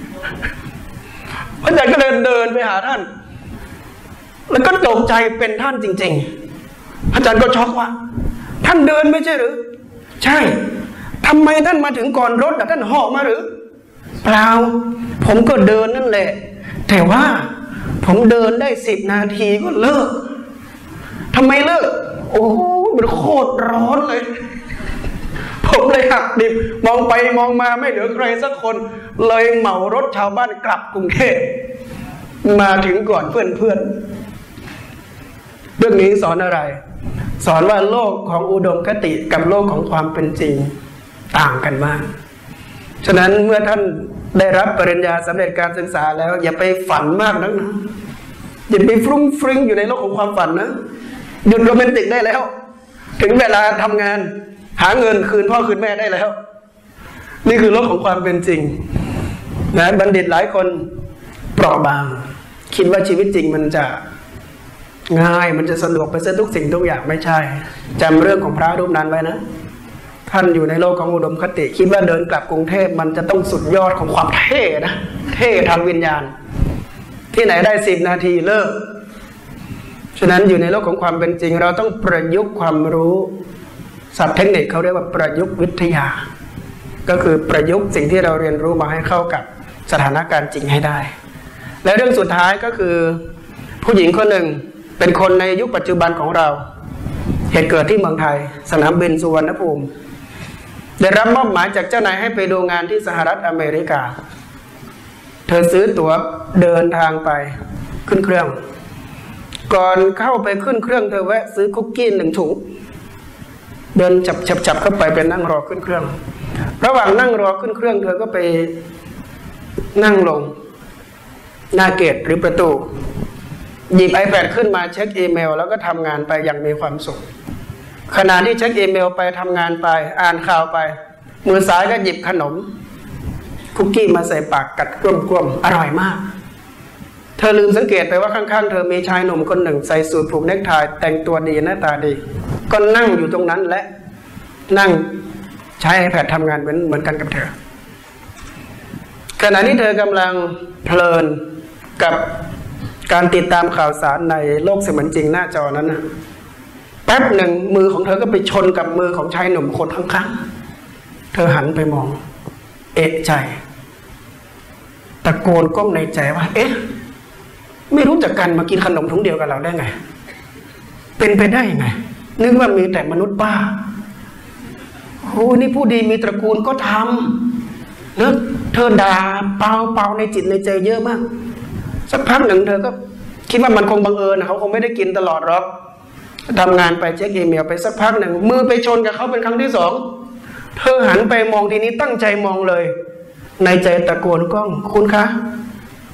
พระอาจารย์ก็เดินเดินไปหาท่านแล้วก็ตกใจเป็นท่านจริงๆอาจารย์ก็ช็อกว่าท่านเดินไม่ใช่หรือใช่ทำไมท่านมาถึงก่อนรถท่านห่อมาหรือเปล่าผมก็เดินนั่นแหละแต่ว่าผมเดินได้สิบนาทีก็เลิกทำไมเลิกโอ้มันโคตรร้อนเลยผมเลยหักดิบมองไปมองมาไม่เหลือใครสักคนเลยเหมารถชาวบ้านกลับกรุงเทพมาถึงก่อนเพื่อนๆเรื่องนี้สอนอะไรสอนว่าโลกของอุดมคติกับโลกของความเป็นจริงต่างกันมากฉะนั้นเมื่อท่านได้รับปริญญาสำเร็จการศึกษาแล้วอย่าไปฝันมากนักนะอย่าไปฟรุ้งฟริ้งอยู่ในโลกของความฝันนะหยุดโรแมนติกได้แล้วถึงเวลาทำงานหาเงินคืนพ่อคืนแม่ได้แล้วนี่คือโลกของความเป็นจริงนะบัณฑิตหลายคนเปราะบางคิดว่าชีวิตจริงมันจะง่ายมันจะสะดวกไปซะทุกสิ่งทุกอย่างไม่ใช่จำเรื่องของพระรูปนั้นไว้นะท่านอยู่ในโลกของอุดมคติคิดว่าเดินกลับกรุงเทพมันจะต้องสุดยอดของความเท่นะเท่ทางวิญญาณที่ไหนได้สิบนาทีเลิกฉะนั้นอยู่ในโลกของความเป็นจริงเราต้องประยุกต์ความรู้ศัพท์เทคนิคเขาเรียกว่าประยุกต์วิทยาก็คือประยุกต์สิ่งที่เราเรียนรู้มาให้เข้ากับสถานการณ์จริงให้ได้และเรื่องสุดท้ายก็คือผู้หญิงคนหนึ่งเป็นคนในยุคปัจจุบันของเราเหตุเกิดที่เมืองไทยสนามบินสุวรรณภูมิได้รับมอบหมายจากเจ้านายให้ไปดูงานที่สหรัฐอเมริกาเธอซื้อตั๋วเดินทางไปขึ้นเครื่องก่อนเข้าไปขึ้นเครื่องเธอแวะซื้อคุกกี้หนึ่งถุงเดินจับจับจับเข้าไปไปนั่งรอขึ้นเครื่องระหว่างนั่งรอขึ้นเครื่องเธอก็ไปนั่งลงหน้าเกตหรือประตูหยิบ ไอแพด ขึ้นมาเช็คอีเมลแล้วก็ทำงานไปอย่างมีความสุขขณะที่เช็คอีเมลไปทำงานไปอ่านข่าวไปมือซ้ายก็หยิบขนมคุกกี้มาใส่ปากกัดกลุ้มๆอร่อยมากเธอลืมสังเกตไปว่าข้างๆเธอมีชายหนุ่มคนหนึ่งใส่สูทผูกเนคไทแต่งตัวดีหน้าตาดีก็นั่งอยู่ตรงนั้นและนั่งใช้ ไอแพด ทำงานเหมือนเหมือนกันกับเธอขณะที่เธอกำลังเพลินกับการติดตามข่าวสารในโลกเสมือนจริงหน้าจอนั้นนะแป๊บหนึ่งมือของเธอก็ไปชนกับมือของชายหนุ่มคนข้างๆเธอหันไปมองเอะใจตะโกนก้มในใจว่าเอ๊ะไม่รู้จักกันมากินขนมถุงเดียวกับเราได้ไงเป็นไปได้ยังไงนึกว่ามีแต่มนุษย์บ้าโอ้นี่ผู้ดีมีตระกูลก็ทำแล้วเธอด่าเปล่าเปล่าในจิตในใจเยอะมากสักพักหนึ่งเธอก็คิดว่ามันคงบังเอิญนะเขาคงไม่ได้กินตลอดหรอกทำงานไปเช็คอีเมลไปสักพักหนึ่งมือไปชนกับเขาเป็นครั้งที่สองเธอหันไปมองทีนี้ตั้งใจมองเลยในใจตะโกนก้องคุณคะ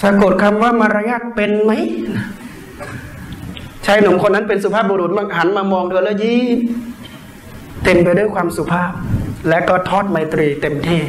สะกดคำว่ามารยาทเป็นไหมชายหนุ่มคนนั้นเป็นสุภาพบุรุษมักหันมามองเธอแล้วยิ้มเต็มไปด้วยความสุภาพและก็ทอดไมตรีเต็มที่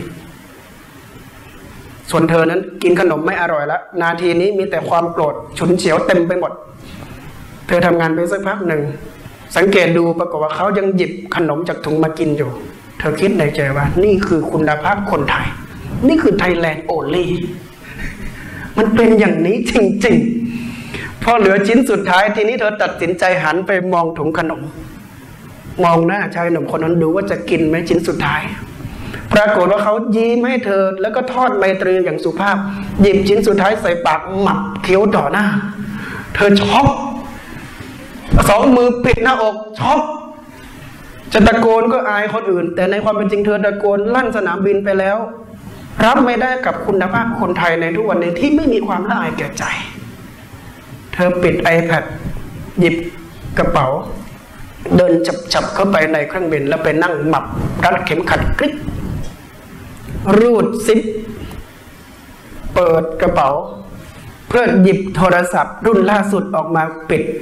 ส่วนเธอนั้นกินขนมไม่อร่อยแล้วนาทีนี้มีแต่ความโกรธฉุนเฉียวเต็มไปหมดเธอทำงานไปสักพักหนึ่งสังเกตดูปรากฏว่าเขายังหยิบขนมจากถุงมากินอยู่เธอคิดในใจว่านี่คือคุณภาพคนไทยนี่คือไทยแลนด์โอลี่มันเป็นอย่างนี้จริงๆพอเหลือชิ้นสุดท้ายทีนี้เธอตัดสินใจหันไปมองถุงขนมมองหน้าชายหนุ่มคนนั้นดูว่าจะกินไหมชิ้นสุดท้ายปรากฏว่าเขายิ้มให้เธอแล้วก็ทอดไมตรีอย่างสุภาพหยิบชิ้นสุดท้ายใส่ปากหมับเคี้ยวต่อหน้าเธอช็อกสองมือปิดหน้าอกช็อกจะตะโกนก็อายคนอื่นแต่ในความเป็นจริงเธอตะโกนลั่นสนามบินไปแล้วรับไม่ได้กับคุณภาพคนไทยในทุกวันนี้ที่ไม่มีความละอายแก่ใจเธอปิด iPad หยิบกระเป๋าเดินจับๆเข้าไปในเครื่องบินแล้วไปนั่งหมับรัดเข็มขัดกริ๊กรูดซิปเปิดกระเป๋าเพื่อหยิบโทรศัพท์รุ่นล่าสุดออกมาปิด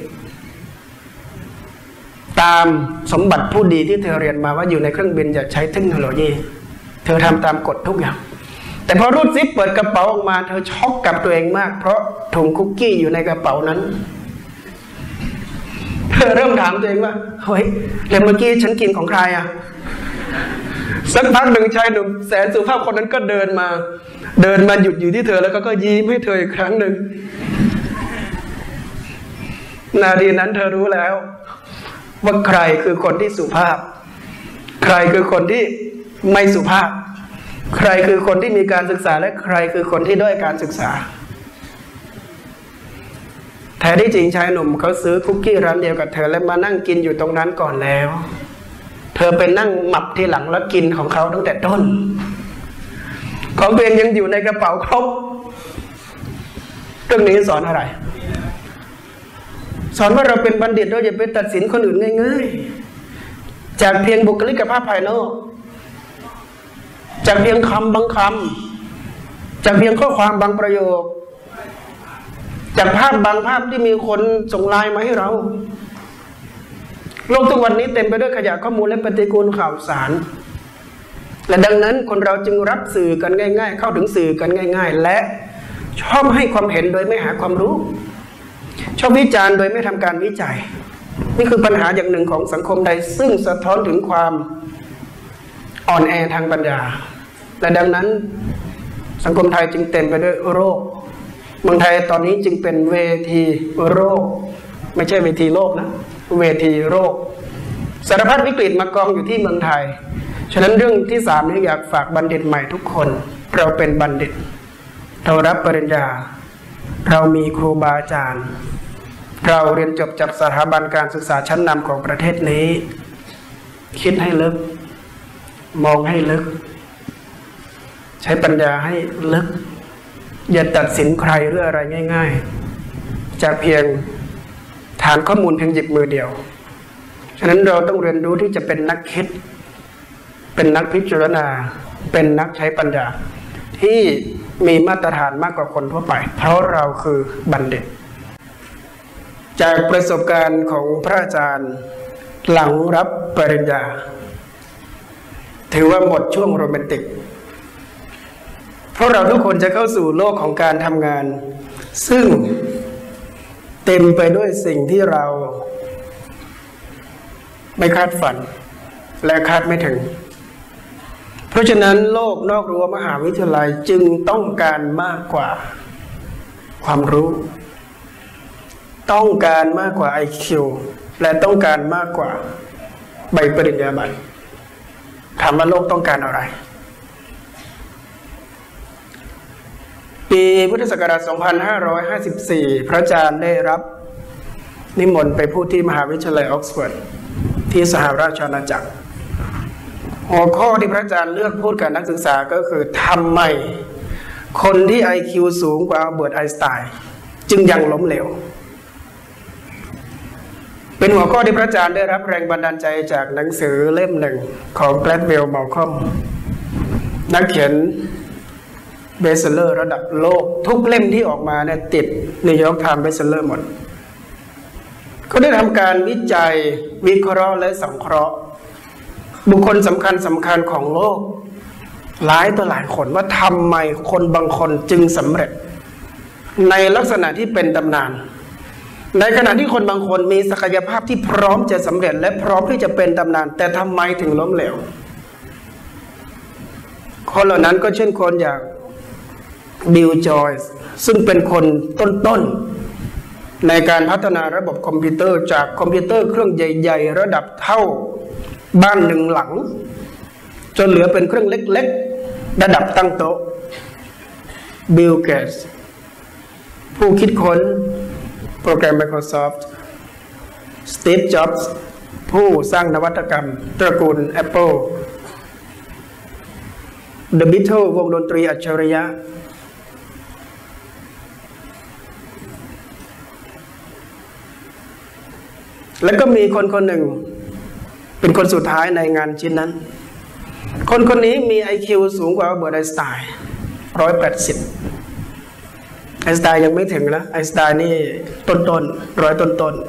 ตามสมบัติผู้ดีที่เธอเรียนมาว่าอยู่ในเครื่องบินอย่าใช้เทคโนโลยีเธอทำตามกฎทุกอย่างแต่พอรูดซิปเปิดกระเป๋าออกมาเธอช็อกกับตัวเองมากเพราะถุงคุกกี้อยู่ในกระเป๋านั้นเธอเริ่มถามตัวเองว่าเฮ้ยแล้วเมื่อกี้ฉันกินของใครอ่ะสักพักหนึ่งชายหนุ่มแสนสุภาพคนนั้นก็เดินมาเดินมาหยุดอยู่ที่เธอแล้วก็ยิ้มให้เธออีกครั้งหนึ่งนาทีนั้นเธอรู้แล้วว่าใครคือคนที่สุภาพใครคือคนที่ไม่สุภาพใครคือคนที่มีการศึกษาและใครคือคนที่ด้อยการศึกษาแท้ที่จริงชายหนุ่มเขาซื้อคุกกี้ร้านเดียวกับเธอและมานั่งกินอยู่ตรงนั้นก่อนแล้วเธอไปนั่งหมับทีหลังแล้วกินของเขาตั้งแต่ต้นของตัวเองยังอยู่ในกระเป๋าครบเรื่องนี้สอนอะไรสอนว่าเราเป็นบัณฑิตเราอย่าไปตัดสินคนอื่นง่ายๆจากเพียงบุคลิกภาพภายนอกจากเพียงคำบางคำจากเพียงข้อความบางประโยคจากภาพบางภาพที่มีคนส่งไลน์มาให้เราโลกทุกวันนี้เต็มไปด้วยขยะข้อมูลและปฏิกูลข่าวสารและดังนั้นคนเราจึงรับสื่อกันง่ายๆเข้าถึงสื่อกันง่ายๆและชอบให้ความเห็นโดยไม่หาความรู้ชอบวิจารณ์โดยไม่ทำการวิจัยนี่คือปัญหาอย่างหนึ่งของสังคมไทยซึ่งสะท้อนถึงความอ่อนแอทางปัญญาและดังนั้นสังคมไทยจึงเต็มไปด้วยโรคเมืองไทยตอนนี้จึงเป็นเวทีโรคไม่ใช่เวทีโลกนะเวทีโรคสารพัดวิกฤตมากองอยู่ที่เมืองไทยฉะนั้นเรื่องที่สามนี้อยากฝากบัณฑิตใหม่ทุกคนเราเป็นบัณฑิตเรารับปริญญาเรามีครูบาอาจารย์เราเรียนจบจากสถาบันการศึกษาชั้นนำของประเทศนี้คิดให้ลึกมองให้ลึกใช้ปัญญาให้ลึกอย่าตัดสินใครเรื่องอะไรง่ายๆจากเพียงฐานข้อมูลเพียงหยิบมือเดียวฉะนั้นเราต้องเรียนรู้ที่จะเป็นนักคิดเป็นนักพิจารณาเป็นนักใช้ปัญญาที่มีมาตรฐานมากกว่าคนทั่วไปเพราะเราคือบัณฑิตจากประสบการณ์ของพระอาจารย์หลังรับปริญญาถือว่าหมดช่วงโรแมนติกเพราะเราทุกคนจะเข้าสู่โลกของการทำงานซึ่งเต็มไปด้วยสิ่งที่เราไม่คาดฝันและคาดไม่ถึงเพราะฉะนั้นโลกนอกรั้วมหาวิทยาลัยจึงต้องการมากกว่าความรู้ต้องการมากกว่า ไอ คิว และต้องการมากกว่าใบปริญญาบัตรถามว่าโลกต้องการอะไรปีพุทธศักราช สองพันห้าร้อยห้าสิบสี่ พระอาจารย์ได้รับนิมนต์ไปพูดที่มหาวิทยาลัยออกซฟอร์ดที่สหราชอาณาจักรหัวข้อที่พระอาจารย์เลือกพูดกับนักศึกษาก็คือทำไมคนที่ ไอ คิว สูงกว่าอัลเบิร์ตไอน์สไตน์จึงยังล้มเหลวเป็นหัวข้อที่พระอาจารย์ได้รับแรงบันดาลใจจากหนังสือเล่มหนึ่งของแกลดเวล มัลคอมนักเขียนเบสเซลเลอร์ระดับโลกทุกเล่มที่ออกมาเนี่ยติดนิวยอร์กไทม์เบสเซลเลอร์หมดเขาได้ทำการวิจัยวิเคราะห์และสังเคราะห์บุคคลสำคัญสำคัญของโลกหลายต่อหลายคนว่าทำไมคนบางคนจึงสำเร็จในลักษณะที่เป็นตำนานในขณะที่คนบางคนมีศักยภาพที่พร้อมจะสำเร็จและพร้อมที่จะเป็นตำนานแต่ทำไมถึงล้มเหลวคนเหล่านั้นก็เช่นคนอย่างบิล จอยส์ซึ่งเป็นคนต้นๆในการพัฒนาระบบคอมพิวเตอร์จากคอมพิวเตอร์เครื่องใหญ่ๆระดับเท่าบ้านหนึ่งหลังจนเหลือเป็นเครื่องเล็กๆระดับตั้งโต๊ะบิล เกตส์ผู้คิดค้นโปรแกรม Microsoft สตีฟ จ็อบส์ผู้สร้างนวัตกรรมตระกูล Apple The Beatles วงดนตรีอัจฉริยะแล้วก็มีคนคนหนึ่งเป็นคนสุดท้ายในงานชิ้นนั้นคนคนนี้มี ไอ คิว สูงกว่าอัลเบิร์ต ไอน์สไตน์หนึ่งร้อยแปดสิบไอน์สไตน์ยังไม่ถึงนะไอน์สไตน์นี่ต้นต้นร้อยต้นต้น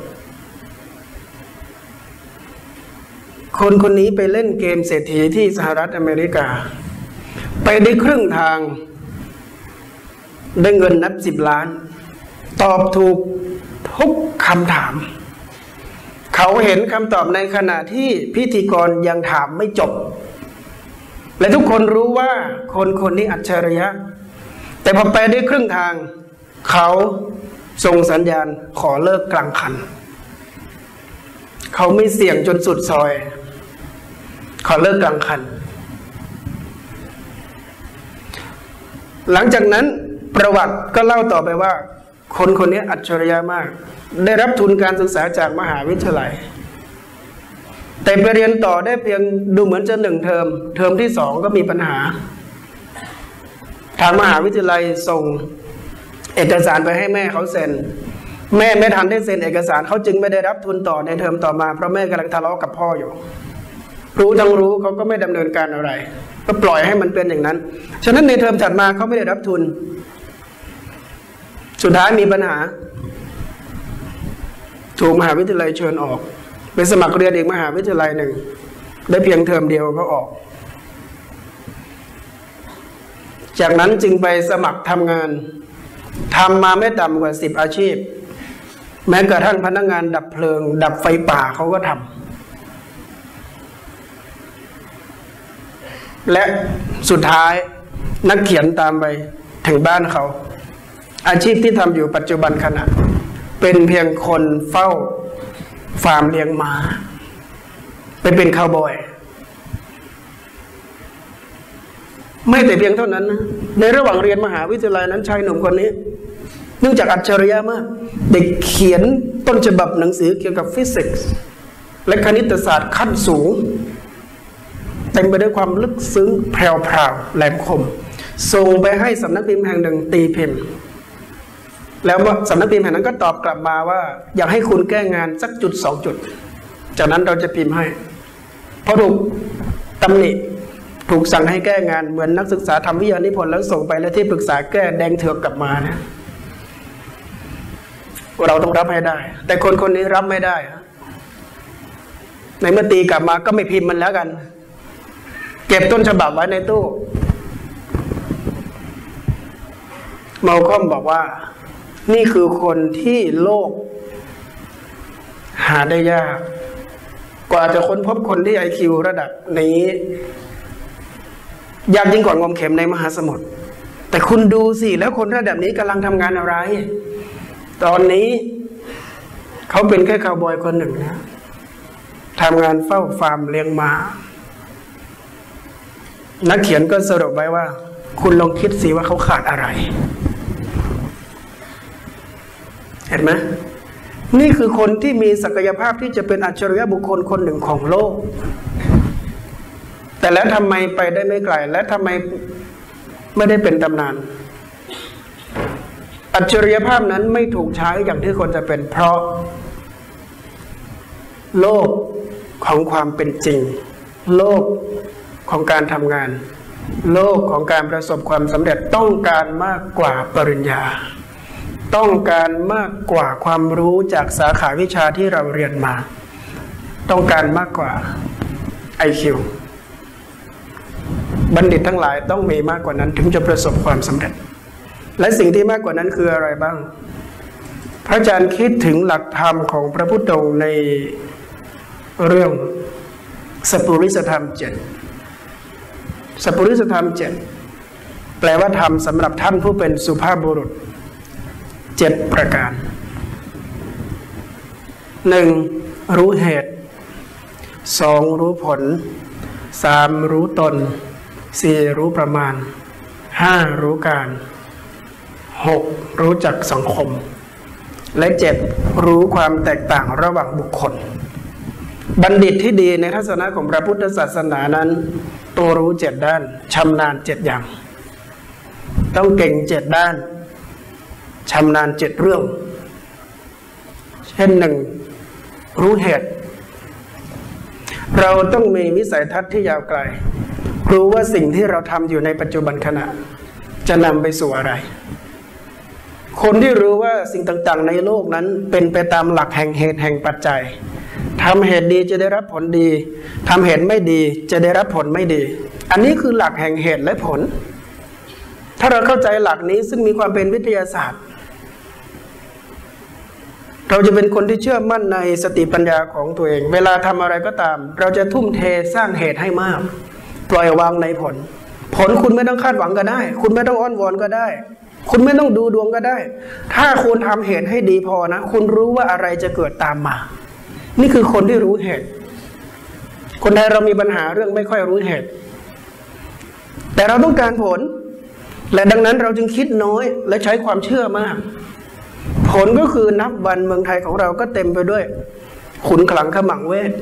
คนคนนี้ไปเล่นเกมเศรษฐีที่สหรัฐอเมริกาไปได้ครึ่งทางได้เงินนับสิบล้านตอบถูกทุกคำถามเขาเห็นคำตอบในขณะที่พิธีกรยังถามไม่จบและทุกคนรู้ว่าคนคนนี้อัจฉริยะแต่พอไปได้ครึ่งทางเขาส่งสัญญาณขอเลิกกลางคันเขาไม่เสี่ยงจนสุดซอยขอเลิกกลางคันหลังจากนั้นประวัติก็เล่าต่อไปว่าคนคนนี้อัจฉริยะมากได้รับทุนการศึกษาจากมหาวิทยาลัยแต่ไปเรียนต่อได้เพียงดูเหมือนจะหนึ่งเทอมเทอมที่สองก็มีปัญหาทางมหาวิทยาลัยส่งเอกสารไปให้แม่เขาเซ็นแม่ไม่ทันได้เซ็นเอกสารเขาจึงไม่ได้รับทุนต่อในเทอมต่อมาเพราะแม่กำลังทะเลาะกับพ่ออยู่รู้ทั้งรู้เขาก็ไม่ดำเนินการอะไรก็ปล่อยให้มันเป็นอย่างนั้นฉะนั้นในเทอมถัดมาเขาไม่ได้รับทุนสุดท้ายมีปัญหาถูกมหาวิทยาลัยเชิญออกไปสมัครเรียนอีกมหาวิทยาลัยหนึ่งได้เพียงเทอมเดียวก็ออกจากนั้นจึงไปสมัครทำงานทำมาไม่ต่ำกว่าสิบอาชีพแม้กระทั่งพนักงานดับเพลิงดับไฟป่าเขาก็ทำและสุดท้ายนักเขียนตามไปถึงบ้านเขาอาชีพที่ทำอยู่ปัจจุบันขณะเป็นเพียงคนเฝ้าฟาร์มเลี้ยงม้าไปเป็นคาวบอยไม่แต่เพียงเท่านั้นนะในระหว่างเรียนมหาวิทยาลัยนั้นชายหนุ่มคนนี้เนื่องจากอัจฉริยะมากเด็กเขียนต้นฉบับหนังสือเกี่ยวกับฟิสิกส์และคณิตศาสตร์ขั้นสูงเต็มไปด้วยความลึกซึ้งแพรวๆแหลมคมส่งไปให้สำนักพิมพ์แห่งหนึ่งตีพิมพ์แล้วสำนักพิมพ์แห่งนั้นก็ตอบกลับมาว่าอยากให้คุณแก้งานสักจุดสองจุดจากนั้นเราจะพิมพ์ให้เพราะถูกตำหนิถูกสั่งให้แก้งานเหมือนนักศึกษาทำวิทยานิพนธ์แล้วส่งไปแล้วที่ปรึกษาแก้แดงเถือกกลับมานะเราต้องรับให้ได้แต่คนคนนี้รับไม่ได้ในเมื่อตีกลับมาก็ไม่พิมพ์มันแล้วกันเก็บต้นฉบับไว้ในตู้มัลคอมบอกว่านี่คือคนที่โลกหาได้ยากกว่าจะค้นพบคนที่ ไอ คิว ระดับนี้ยากยิ่งกว่างมเข็มในมหาสมุทรแต่คุณดูสิแล้วคนระดับนี้กำลังทำงานอะไรตอนนี้เขาเป็นแค่คาวบอยคนหนึ่งนะทำงานเฝ้าฟาร์มเลี้ยงม้านักเขียนก็สรุปไว้ว่าคุณลองคิดสิว่าเขาขาดอะไรเห็นไหมนี่คือคนที่มีศักยภาพที่จะเป็นอัจฉริยะบุคคลคนหนึ่งของโลกแต่แล้วทำไมไปได้ไม่ไกลและทำไมไม่ได้เป็นตำนานอัจฉริยภาพนั้นไม่ถูกใช้อย่างที่ควรจะเป็นเพราะโลกของความเป็นจริงโลกของการทำงานโลกของการประสบความสำเร็จต้องการมากกว่าปริญญาต้องการมากกว่าความรู้จากสาขาวิชาที่เราเรียนมาต้องการมากกว่า ไอ คิว บัณฑิตทั้งหลายต้องมีมากกว่านั้นถึงจะประสบความสำเร็จและสิ่งที่มากกว่านั้นคืออะไรบ้างพระอาจารย์คิดถึงหลักธรรมของพระพุทธองค์ในเรื่องสัพพุริสธรรมเจ็ดสัพพุริสธรรมเจ็ดแปลว่าธรรมสำหรับท่านผู้เป็นสุภาพบุรุษเจ็ดประการหนึ่งรู้เหตุสองรู้ผลสามรู้ตนสี่รู้ประมาณห้ารู้การหกรู้จักสังคมและเจ็ดรู้ความแตกต่างระหว่างบุคคลบัณฑิตที่ดีในทัศนะของพระพุทธศาสนานั้นตัวรู้เจ็ดด้านชำนาญเจ็ดอย่างต้องเก่งเจ็ดด้านชำนาญเจ็ดเรื่องเช่นหนึ่งรู้เหตุเราต้องมีวิสัยทัศน์ที่ยาวไกลรู้ว่าสิ่งที่เราทำอยู่ในปัจจุบันขณะจะนำไปสู่อะไรคนที่รู้ว่าสิ่งต่างๆในโลกนั้นเป็นไปตามหลักแห่งเหตุแห่งปัจจัยทำเหตุดีจะได้รับผลดีทำเหตุไม่ดีจะได้รับผลไม่ดีอันนี้คือหลักแห่งเหตุและผลถ้าเราเข้าใจหลักนี้ซึ่งมีความเป็นวิทยาศาสตร์เราจะเป็นคนที่เชื่อมั่นในสติปัญญาของตัวเองเวลาทำอะไรก็ตามเราจะทุ่มเทสร้างเหตุให้มากปล่อยวางในผลผลคุณไม่ต้องคาดหวังก็ได้คุณไม่ต้องอ้อนวอนก็ได้คุณไม่ต้องดูดวงก็ได้ถ้าคุณทำเหตุให้ดีพอนะคุณรู้ว่าอะไรจะเกิดตามมานี่คือคนที่รู้เหตุคนไทยเรามีปัญหาเรื่องไม่ค่อยรู้เหตุแต่เราต้องการผลและดังนั้นเราจึงคิดน้อยและใช้ความเชื่อมากผลก็คือนับวันเมืองไทยของเราก็เต็มไปด้วยขุนขลังขมังเวท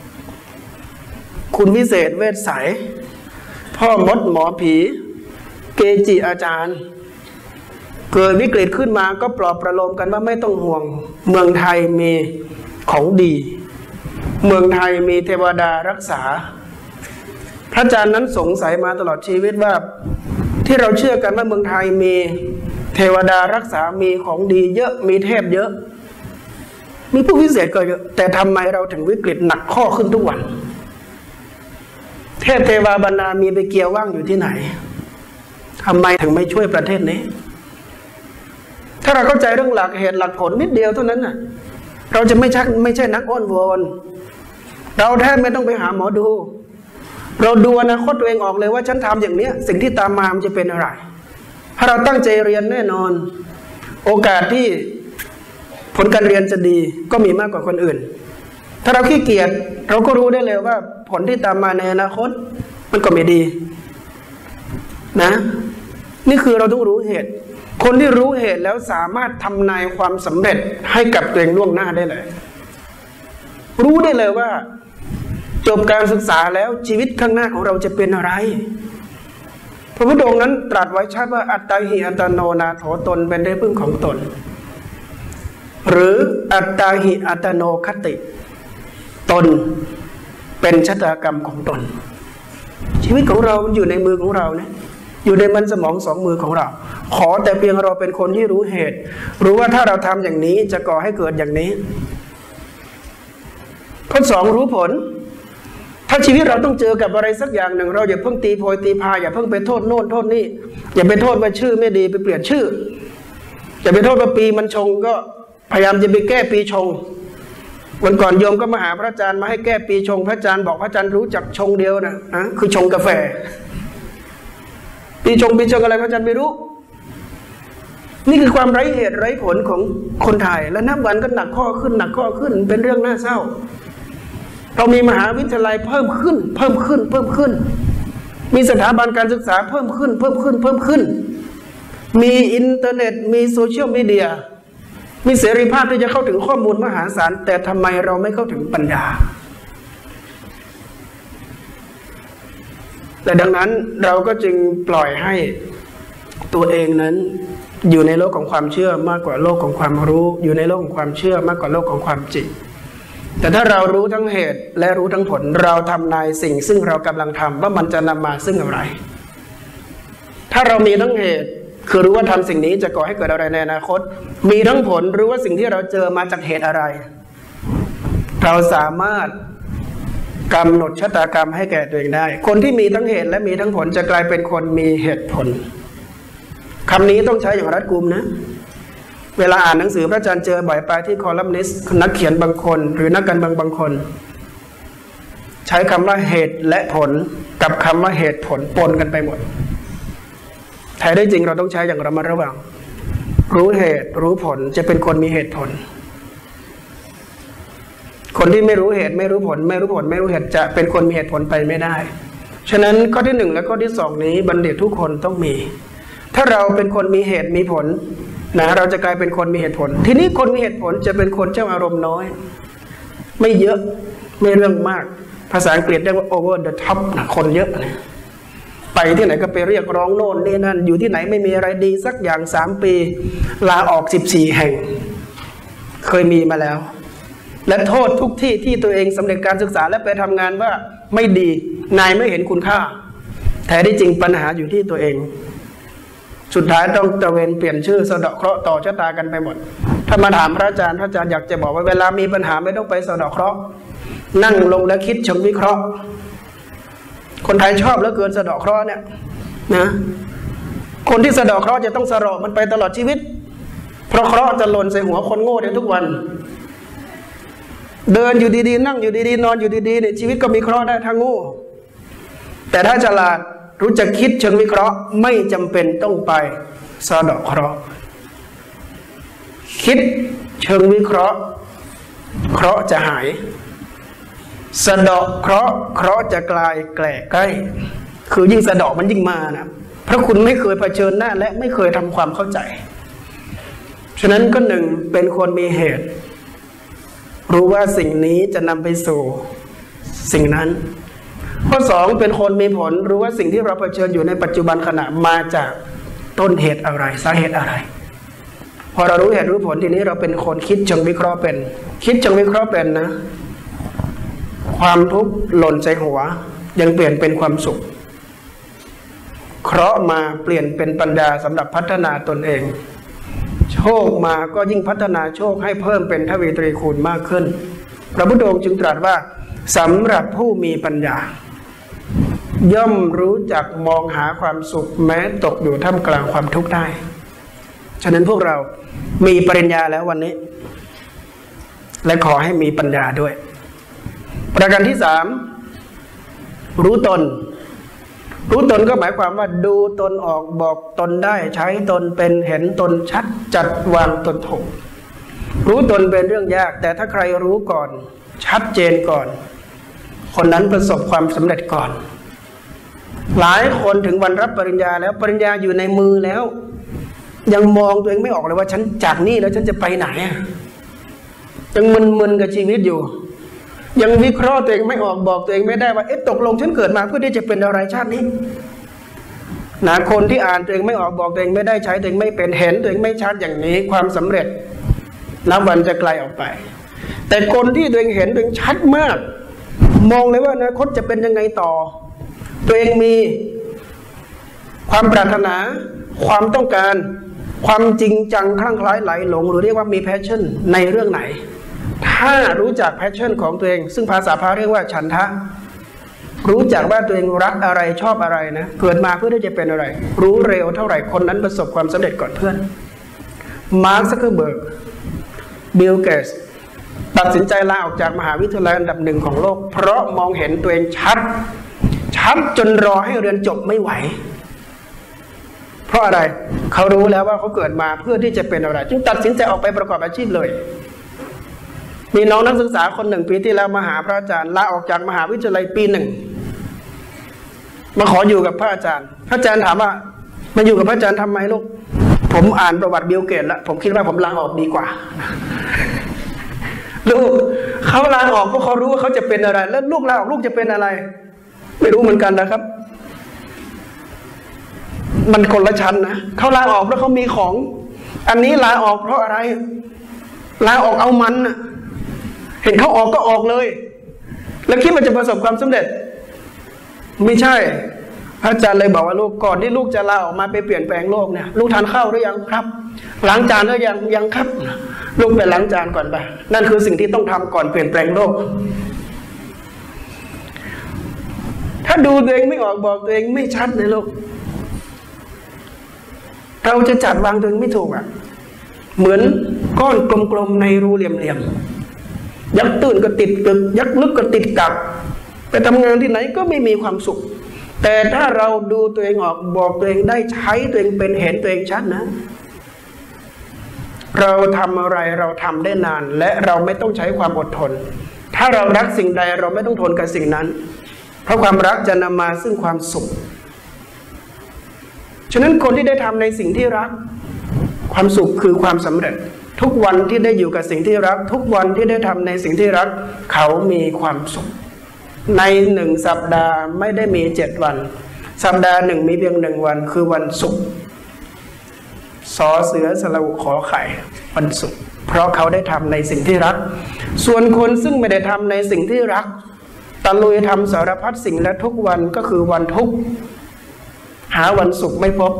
คุณวิเศษเวทใสพ่อมดหมอผีเกจิอาจารย์เกิดวิกฤตขึ้นมาก็ปลอบประโลมกันว่าไม่ต้องห่วงเมืองไทยมีของดีเมืองไทยมีเทวดารักษาพระอาจารย์นั้นสงสัยมาตลอดชีวิตว่าที่เราเชื่อกันว่าเมืองไทยมีเทวดารักษามีของดีเยอะมีเทพเยอะมีผู้พิเศษก็เยอะแต่ทำไมเราถึงวิกฤตหนักข้อขึ้นทุกวันเทพเทวาบรรดามีไปเกี่ยวว่างอยู่ที่ไหนทำไมถึงไม่ช่วยประเทศนี้ถ้าเราเข้าใจเรื่องหลักเหตุหลักผลนิดเดียวเท่านั้นน่ะเราจะไม่ชักไม่ใช่นักอ้อนวอนเราแทบไม่ต้องไปหาหมอดูเราดูอนาคตตัวเองออกเลยว่าฉันทำอย่างนี้สิ่งที่ตามมามันจะเป็นอะไรถ้าเราตั้งใจเรียนแน่นอนโอกาสที่ผลการเรียนจะดีก็มีมากกว่าคนอื่นถ้าเราขี้เกียจเราก็รู้ได้เลยว่าผลที่ตามมาในอนาคตมันก็ไม่ดีนะนี่คือเราต้องรู้เหตุคนที่รู้เหตุแล้วสามารถทำนายความสำเร็จให้กับตัวเองล่วงหน้าได้เลยรู้ได้เลยว่าจบการศึกษาแล้วชีวิตข้างหน้าของเราจะเป็นอะไรพระพุทธองค์นั้นตรัสไว้ชัดว่าอัตตาหิอัตโนนาโถตนเป็นที่พึ่งของตนหรืออัตตาหิอัตโนคติตนเป็นชะตากรรมของตนชีวิตของเรามันอยู่ในมือของเราเนี่ยอยู่ในมันสมองสองมือของเราขอแต่เพียงเราเป็นคนที่รู้เหตุรู้ว่าถ้าเราทำอย่างนี้จะก่อให้เกิดอย่างนี้ข้อสองรู้ผลถ้าชีวิตเราต้องเจอกับอะไรสักอย่างหนึ่งเราอย่าเพิ่งตีโพยตีพายอย่าเพิ่งไปโทษโน่นโทษนี่อย่าไปโทษว่าชื่อไม่ดีไปเปลี่ยนชื่ออย่าไปโทษว่าปีมันชงก็พยายามจะไปแก้ปีชงวันก่อนโยมก็มาหาพระอาจารย์มาให้แก้ปีชงพระอาจารย์บอกพระอาจารย์รู้จักชงเดียวนะนะคือชงกาแฟปีชงปีชงอะไรพระอาจารย์ไม่รู้นี่คือความไร้เหตุไร้ผลของคนไทยและนับวันก็หนักข้อขึ้นหนักข้อขึ้นเป็นเรื่องน่าเศร้าเรามีมหาวิทยาลัยเพิ่มขึ้นเพิ่มขึ้นเพิ่มขึ้นมีสถาบันการศึกษาเพิ่มขึ้นเพิ่มขึ้นเพิ่มขึ้นมีอินเทอร์เน็ตมีโซเชียลมีเดียมีเสรีภาพที่จะเข้าถึงข้อมูลมหาศาลแต่ทำไมเราไม่เข้าถึงปัญญาแต่ดังนั้นเราก็จึงปล่อยให้ตัวเองนั้นอยู่ในโลกของความเชื่อมากกว่าโลกของความรู้อยู่ในโลกของความเชื่อมากกว่าโลกของความจริงแต่ถ้าเรารู้ทั้งเหตุและรู้ทั้งผลเราทำนายสิ่งซึ่งเรากำลังทำว่ามันจะนำมาซึ่งอะไรถ้าเรามีทั้งเหตุคือรู้ว่าทำสิ่งนี้จะก่อให้เกิดอะไรในอนาคตมีทั้งผลรู้ว่าสิ่งที่เราเจอมาจากเหตุอะไรเราสามารถกำหนดชะตากรรมให้แก่ตัวเองได้คนที่มีทั้งเหตุและมีทั้งผลจะกลายเป็นคนมีเหตุผลคำนี้ต้องใช้อย่างรัดกุมนะเวลาอ่านหนังสือพระอาจารย์เจอบ่อยไปที่คอลัมนิสต์นักเขียนบางคนหรือนักการเมืองบางคนใช้คำว่าเหตุและผลกับคำว่าเหตุผลปนกันไปหมดแท้ได้จริงเราต้องใช้อย่างระมัดระวังรู้เหตุรู้ผลจะเป็นคนมีเหตุผลคนที่ไม่รู้เหตุไม่รู้ผลไม่รู้ผลไม่รู้เหตุจะเป็นคนมีเหตุผลไปไม่ได้ฉะนั้นข้อที่หนึ่งและข้อที่สองนี้บัณฑิตทุกคนต้องมีถ้าเราเป็นคนมีเหตุมีผลนะเราจะกลายเป็นคนมีเหตุผลทีนี้คนมีเหตุผลจะเป็นคนเจ้าอารมณ์น้อยไม่เยอะไม่เรื่องมากภาษาอังกฤษเรียกว่า over the top นะคนเยอะนะไปที่ไหนก็ไปเรียกร้องโน่นนี่นั่นอยู่ที่ไหนไม่มีอะไรดีสักอย่างสามปีลาออกสิบสี่แห่งเคยมีมาแล้วและโทษทุกที่ที่ตัวเองสำเร็จการศึกษาและไปทำงานว่าไม่ดีนายไม่เห็นคุณค่าแท้ที่จริงปัญหาอยู่ที่ตัวเองสุดท้ายต้องตระเวนเปลี่ยนชื่อสะเดาะเคราะห์ต่อชะตากันไปหมดถ้ามาถามพระอาจารย์พระอาจารย์อยากจะบอกว่าเวลามีปัญหาไม่ต้องไปสะเดาะเคราะห์นั่งลงและคิดเชิงวิเคราะห์คนไทยชอบเหลือเกินสะเดาะเคราะห์เนี่ยนะคนที่สะเดาะเคราะห์จะต้องสะเดาะมันไปตลอดชีวิตเพราะเคราะห์จะหล่นใส่หัวคนโง่ในทุกวันเดินอยู่ดีๆนั่งอยู่ดีๆนอนอยู่ดีๆเนี่ยชีวิตก็มีเคราะห์ได้ทั้งโง่แต่ถ้าฉลาดรู้จักคิดเชิงวิเคราะห์ไม่จำเป็นต้องไปสะเดาะเคราะห์คิดเชิงวิเคราะห์เคราะห์จะหายสะเดาะเคราะห์เคราะห์จะกลายแกล้ใกล้คือยิ่งสะเดาะมันยิ่งมานะเพราะคุณไม่เคยเผชิญหน้าและไม่เคยทำความเข้าใจฉะนั้นก็หนึ่งเป็นคนมีเหตุรู้ว่าสิ่งนี้จะนำไปสู่สิ่งนั้นข้อสองเป็นคนมีผลรู้ว่าสิ่งที่เราเผชิญอยู่ในปัจจุบันขณะมาจากต้นเหตุอะไรสาเหตุอะไรพอเรารู้เหตุรู้ผลทีนี้เราเป็นคนคิดเชิงวิเคราะห์เป็นคิดเชิงวิเคราะห์เป็นนะความทุกข์หล่นใจหัวยังเปลี่ยนเป็นความสุขเคราะห์มาเปลี่ยนเป็นปัญญาสำหรับพัฒนาตนเองโชคมาก็ยิ่งพัฒนาโชคให้เพิ่มเป็นทวีตรีคูณมากขึ้นพระพุทธองค์จึงตรัสว่าสำหรับผู้มีปัญญาย่อมรู้จักมองหาความสุขแม้ตกอยู่ท่ามกลางความทุกข์ได้ฉะนั้นพวกเรามีปริญญาแล้ววันนี้และขอให้มีปัญญาด้วยประการที่สามรู้ตนรู้ตนก็หมายความว่าดูตนออกบอกตนได้ใช้ตนเป็นเห็นตนชัดจัดวางตนถูกรู้ตนเป็นเรื่องยากแต่ถ้าใครรู้ก่อนชัดเจนก่อนคนนั้นประสบความสำเร็จก่อนหลายคนถึงวันรับปริญญาแล้วปริญญาอยู่ในมือแล้วยังมองตัวเองไม่ออกเลยว่าฉันจากนี่แล้วฉันจะไปไหนยังมึนๆกับชีวิตอยู่ยังวิเคราะห์ตัวเองไม่ออกบอกตัวเองไม่ได้ว่าเอ๊ะตกลงฉันเกิดมาเพื่อที่จะเป็นอะไรชาตินี้นะคนที่อ่านตัวเองไม่ออกบอกตัวเองไม่ได้ใช้ตัวเองไม่เป็นเห็นตัวเองไม่ชัดอย่างนี้ความสำเร็จนับวันจะไกลออกไปแต่คนที่ตัวเองเห็นตัวเองชัดมากมองเลยว่าอนาคตจะเป็นยังไงต่อตัวเองมีความปรารถนาความต้องการความจริงจังคลั่งไคล้ไหลหลงหรือเรียกว่ามีแพชชั่นในเรื่องไหนถ้ารู้จักแพชชั่นของตัวเองซึ่งภาษาพาเรียกว่าฉันทะรู้จักว่าตัวเองรักอะไรชอบอะไรนะเกิดมาเพื่อที่จะเป็นอะไรรู้เร็วเท่าไหร่คนนั้นประสบความสำเร็จก่อนเพื่อนมาร์ค ซักเคอร์เบิร์กบิล เกตส์ตัดสินใจลาออกจากมหาวิทยาลัยอันดับหนึ่งของโลกเพราะมองเห็นตัวเองชัดชัดจนรอให้เรียนจบไม่ไหวเพราะอะไรเขารู้แล้วว่าเขาเกิดมาเพื่อที่จะเป็นอะไรจึงตัดสินใจออกไปประกอบอาชีพเลยมีน้องนักศึกษาคนหนึ่งปีที่แล้วมาหาพระอาจารย์ลาออกจากมหาวิทยาลัยปีหนึ่งมาขออยู่กับพระอาจารย์พระอาจารย์ถามว่ามาอยู่กับพระอาจารย์ทำไมลูกผมอ่านประวัติบิล เกตส์แล้วผมคิดว่าผมลาออกดีกว่าลูกเขาลาออกเพราะเขารู้ว่าเขาจะเป็นอะไรแล้วลูกลาออกลูกจะเป็นอะไรไม่รู้เหมือนกันนะครับมันคนละชั้นนะเขาลาออกเพราะเขามีของอันนี้ลาออกเพราะอะไรลาออกเอามันน่ะเห็นเขาออกก็ออกเลยแล้วคิดว่าจะประสบความสำเร็จไม่ใช่พระอาจารย์เลยบอกว่าลูกก่อนที่ลูกจะลาออกมาไปเปลี่ยนแปลงโลกเนี่ยลูกทานข้าวหรือยังครับล้างจานหรือยังยังครับลูกไปล้างจานก่อนไปนั่นคือสิ่งที่ต้องทำก่อนเปลี่ยนแปลงโลกถ้าดูตัวเองไม่ออกบอกตัวเองไม่ชัดในโลกเราจะจัดวางตัวเองไม่ถูกอ่ะเหมือนก้อนกลมๆในรูเหลี่ยมๆยักตื่นก็ติดตึกยักลึกก็ติดกับไปทำงานที่ไหนก็ไม่มีความสุขแต่ถ้าเราดูตัวเองออกบอกตัวเองได้ใช้ตัวเองเป็นเห็นตัวเองชัดนะเราทำอะไรเราทำได้นานและเราไม่ต้องใช้ความอดทนถ้าเรารักสิ่งใดเราไม่ต้องทนกับสิ่งนั้นเพราะความรักจะนำมาซึ่งความสุขฉะนั้นคนที่ได้ทำในสิ่งที่รักความสุขคือความสำเร็จทุกวันที่ได้อยู่กับสิ่งที่รักทุกวันที่ได้ทำในสิ่งที่รักเขามีความสุขในหนึ่งสัปดาห์ไม่ได้มีเจ็ดวันสัปดาห์หนึ่งมีเพียงหนึ่งวันคือวันศุกร์สอเสือสระอุขอไข่วันศุกร์เพราะเขาได้ทำในสิ่งที่รักส่วนคนซึ่งไม่ได้ทำในสิ่งที่รักตะลุยทำสารพัดสิ่งและทุกวันก็คือวันทุกข์หาวันศุกร์ไม่พบ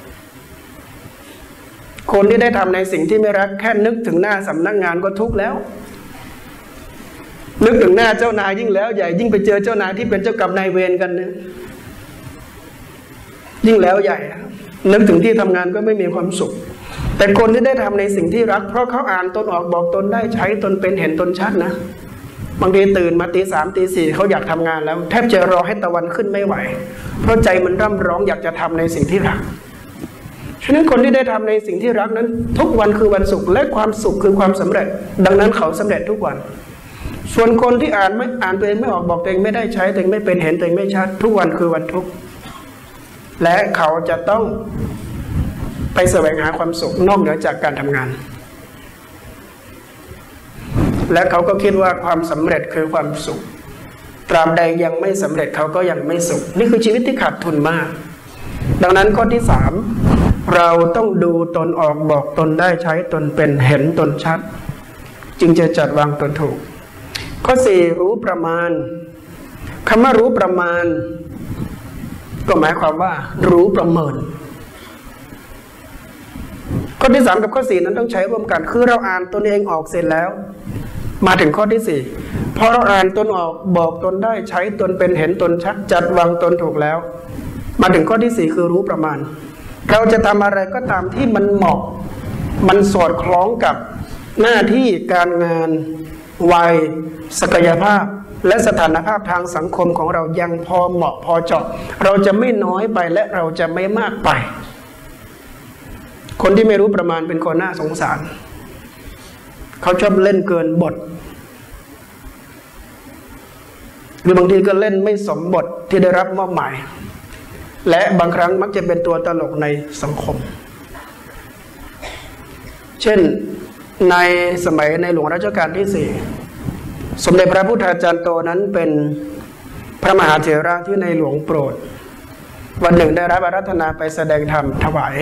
คนที่ได้ทำในสิ่งที่ไม่รักแค่นึกถึงหน้าสำนักงานก็ทุกข์แล้วนึกถึงหน้าเจ้านายยิ่งแล้วใหญ่ยิ่งไปเจอเจ้านายที่เป็นเจ้ากรรมนายเวรกันเนี่ยยิ่งแล้วใหญ่นึกถึงที่ทำงานก็ไม่มีความสุขแต่คนที่ได้ทำในสิ่งที่รักเพราะเขาอ่านตนออกบอกตนได้ใช้ตนเป็นเห็นตนชัดนะบางทีตื่นมาตีสามตีสี่เขาอยากทำงานแล้วแทบจะรอให้ตะวันขึ้นไม่ไหวเพราะใจมันร่ำร้องอยากจะทำในสิ่งที่รักฉะนั้นคนที่ได้ทำในสิ่งที่รักนั้นทุกวันคือวันศุกร์และความสุขคือความสำเร็จดังนั้นเขาสำเร็จทุกวันส่วนคนที่อ่านไม่อ่านตัวเองไม่ออกบอกตัวเองไม่ได้ใช้ตัวเองไม่เป็นเห็นตัวเองไม่ชัดทุกวันคือวันทุกข์และเขาจะต้องไปแสวงหาความสุขนอกเหนือจากการทำงานและเขาก็คิดว่าความสำเร็จคือความสุขตราบใดยังไม่สำเร็จเขาก็ยังไม่สุขนี่คือชีวิตที่ขาดทุนมากดังนั้นข้อที่สามเราต้องดูตนออกบอกตนได้ใช้ตนเป็นเห็นตนชัดจึงจะจัดวางตนถูกข้อสี่รู้ประมาณคำว่ารู้ประมาณก็หมายความว่ารู้ประเมินข้อที่สามกับข้อสี่นั้นต้องใช้ร่วมกันคือเราอ่านตนเองออกเสร็จแล้วมาถึงข้อที่สี่พอเราอ่านตนออกบอกตนได้ใช้ตนเป็นเห็นตนชัดจัดวางตนถูกแล้วมาถึงข้อที่สี่คือรู้ประมาณเราจะทำอะไรก็ตามที่มันเหมาะมันสอดคล้องกับหน้าที่การงานวัยศักยภาพและสถานภาพทางสังคมของเรายังพอเหมาะพอเจาะเราจะไม่น้อยไปและเราจะไม่มากไปคนที่ไม่รู้ประมาณเป็นคนน่าสงสารเขาชอบเล่นเกินบทหรือบางทีก็เล่นไม่สมบทที่ได้รับมอบหมายและบางครั้งมักจะเป็นตัวตลกในสังคมเช่นในสมัยในหลวงรัชกาลที่สี่สมเด็จพระพุทธาจารย์โตนั้นเป็นพระมหาเถระที่ในหลวงโปรดวันหนึ่งได้รับอาราธนาไปแสดงธรรมถวาย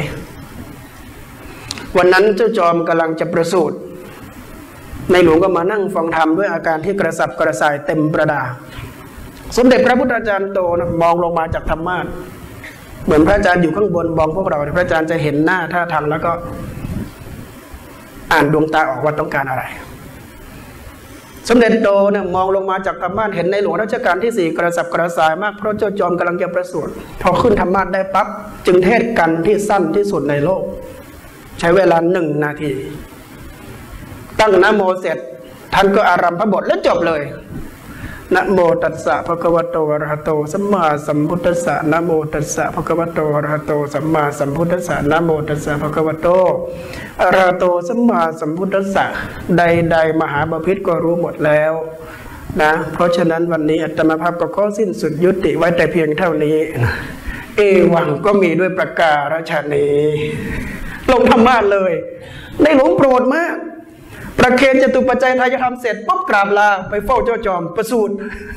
วันนั้นเจ้าจอมกำลังจะประสูติในหลวงก็มานั่งฟังธรรมด้วยอาการที่กระสับกระส่ายเต็มประดาสมเด็จพระพุทธาจารย์โตนะมองลงมาจากธรรมาสน์เหมือนพระอาจารย์อยู่ข้างบนมองพวกเราพระอาจารย์จะเห็นหน้าท่าทางแล้วก็อ่านดวงตาออกว่าต้องการอะไรสมเด็จโตเนี่ยมองลงมาจากธรรมาสน์เห็นในหลวงรัชกาลที่สี่กระสับกระส่ายมากเพราะเจ้าจอมกำลังจะประสูติพอขึ้นธรรมาสน์ได้ปั๊บจึงเทศกันที่สั้นที่สุดในโลกใช้เวลาหนึ่งนาทีตั้งนะโมเสร็จท่านก็อารัมภบทแล้วจบเลยนะโมตัสสะภะคะวะโตอะระหะโตสัมมาสัมพุทธัสสะนะโมตัสสะภะคะวะโตอะระหะโตสัมมาสัมพุทธัสสะนะโมตัสสะภะคะวะโตอะระหะโตสัมมาสัมพุทธัสสะใดๆมหาบพิตรก็รู้หมดแล้วนะเพราะฉะนั้นวันนี้อาตมาภาพก็ขอสิ้นสุดยุติไว้แต่เพียงเท่านี้เอวังก็มีด้วยประการฉนี้ลงธรรมะเลยในหลวงโปรดมากประเคนจตุปัจจัยทายธรรมเสร็จปุ๊บกราบลาไปเฝ้าเจ้าจอมประสูติ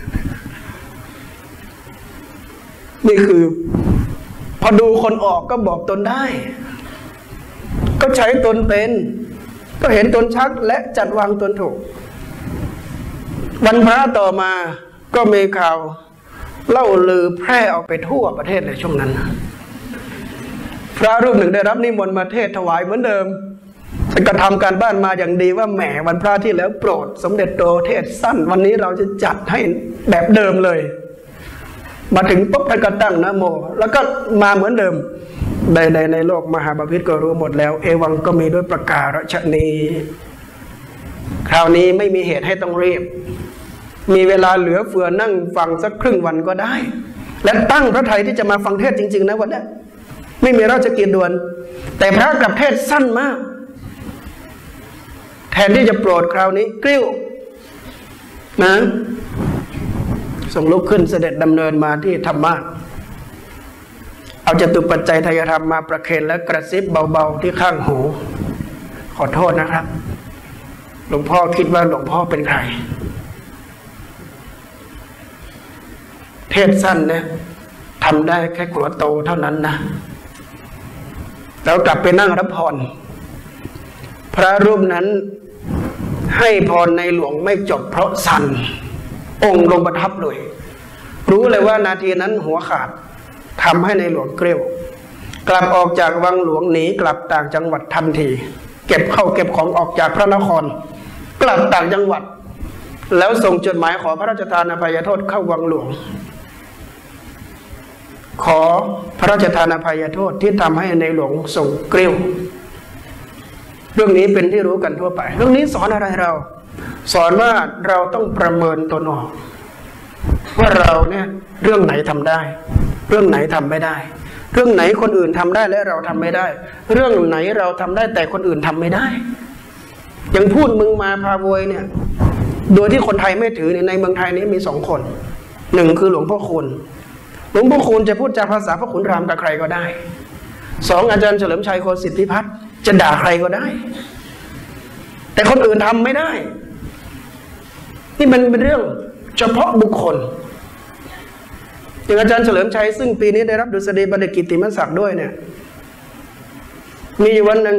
นี่คือพอดูคนออกก็บอกตนได้ก็ใช้ตนเป็นก็เห็นตนชัดและจัดวางตนถูกวันพระต่อมาก็มีข่าวเล่าลือแพร่ออกไปทั่วประเทศในช่วงนั้นพระรูปหนึ่งได้รับนิมนต์มาเทศถวายเหมือนเดิมก็ทำการบ้านมาอย่างดีว่าแหมวันพระที่แล้วโปรดสมเด็จโตเทศสั้นวันนี้เราจะจัดให้แบบเดิมเลยมาถึงปุ๊บท่านก็ตั้งนะโมแล้วก็มาเหมือนเดิมใดๆในโลกมหาบพิตรก็รู้หมดแล้วเอวังก็มีด้วยประกาศนีคราวนี้ไม่มีเหตุให้ต้องรีบมีเวลาเหลือเฟือนั่งฟังสักครึ่งวันก็ได้และตั้งพระทัยที่จะมาฟังเทศจริงๆนะวันนี้ไม่มีราชกิจด่วนแต่พระกลับเทศสั้นมากแทนที่จะโปรดคราวนี้กริ้วนะส่งลุกขึ้นเสด็จดำเนินมาที่ธรรมะเอาจตุปัจจัยทายธรรมมาประเคนและกระซิบเบาๆที่ข้างหูขอโทษนะครับหลวงพ่อคิดว่าหลวงพ่อเป็นใครเทศสั้นเนี่ยทำได้แค่หัวโตเท่านั้นนะแล้วกลับไปนั่งรับพรพระรูปนั้นให้พรในหลวงไม่จบเพราะสั่นองค์ลงประทับเลยรู้เลยว่านาทีนั้นหัวขาดทำให้ในหลวงเกลียวกลับออกจากวังหลวงหนีกลับต่างจังหวัดทันทีเก็บเข้าเก็บของออกจากพระนครกลับต่างจังหวัดแล้วส่งจดหมายขอพระราชทานอภัยโทษเข้าวังหลวงขอพระราชทานอภัยโทษที่ทำให้ในหลวงส่งเกลียวเรื่องนี้เป็นที่รู้กันทั่วไปเรื่องนี้สอนอะไรเราสอนว่าเราต้องประเมินตนออกว่าเราเนี่ยเรื่องไหนทำได้เรื่องไหนทำไม่ได้เรื่องไหนคนอื่นทำได้และเราทำไม่ได้เรื่องไหนเราทำได้แต่คนอื่นทำไม่ได้อย่างพูดมึงมาพาโวยเนี่ยโดยที่คนไทยไม่ถือในเมืองไทยนี้มีสองคนหนึ่งคือหลวงพ่อคุณหลวงพ่อคุณจะพูดจาภาษาพระขุนรามกับใครก็ได้สองอาจารย์เฉลิมชัยโคสิทธิพัฒน์จะด่าใครก็ได้แต่คนอื่นทำไม่ได้นี่มันเป็นเรื่องเฉพาะบุคคลอย่างอาจารย์เฉลิมชัยซึ่งปีนี้ได้รับดุษฎีบัณฑิตกิตติมศักดิ์ด้วยเนี่ยมีวันหนึ่ง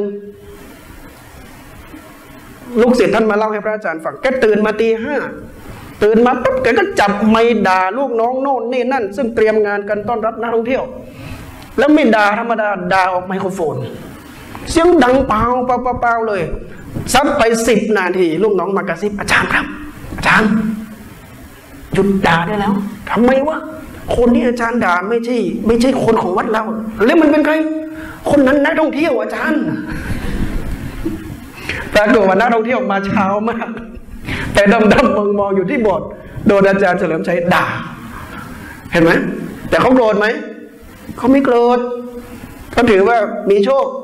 ลูกศิษย์ท่านมาเล่าให้พระอาจารย์ฟังแกตื่นมาตีห้าตื่นมาปุ๊บแกก็จับไม้ด่าลูกน้องโน่นนี่นั่นซึ่งเตรียมงานกันต้อนรับนักท่องเที่ยวแล้วไม่ด่าธรรมดาด่าออกไมโครโฟนเสียงดังเปล่าเปล่าเปล่าเลยซับไปสิบนาทีลูกน้องมากระซิบอาจารย์ครับอาจารย์หยุดด่าได้แล้วทำไมวะคนที่อาจารย์ด่าไม่ใช่ไม่ใช่คนของวัดเราแล้วมันเป็นใครคนนั้นนักท่องเที่ยวอาจารย์ปรากฏว่านักท่องเที่ยวมาเช้ามากแต่ดำดำมองมองอยู่ที่โบสถ์โดนอาจารย์เฉลิมชัยด่าเห็นไหมแต่เขาโกรธไหมเขาไม่โกรธเขาถือว่ามีโชค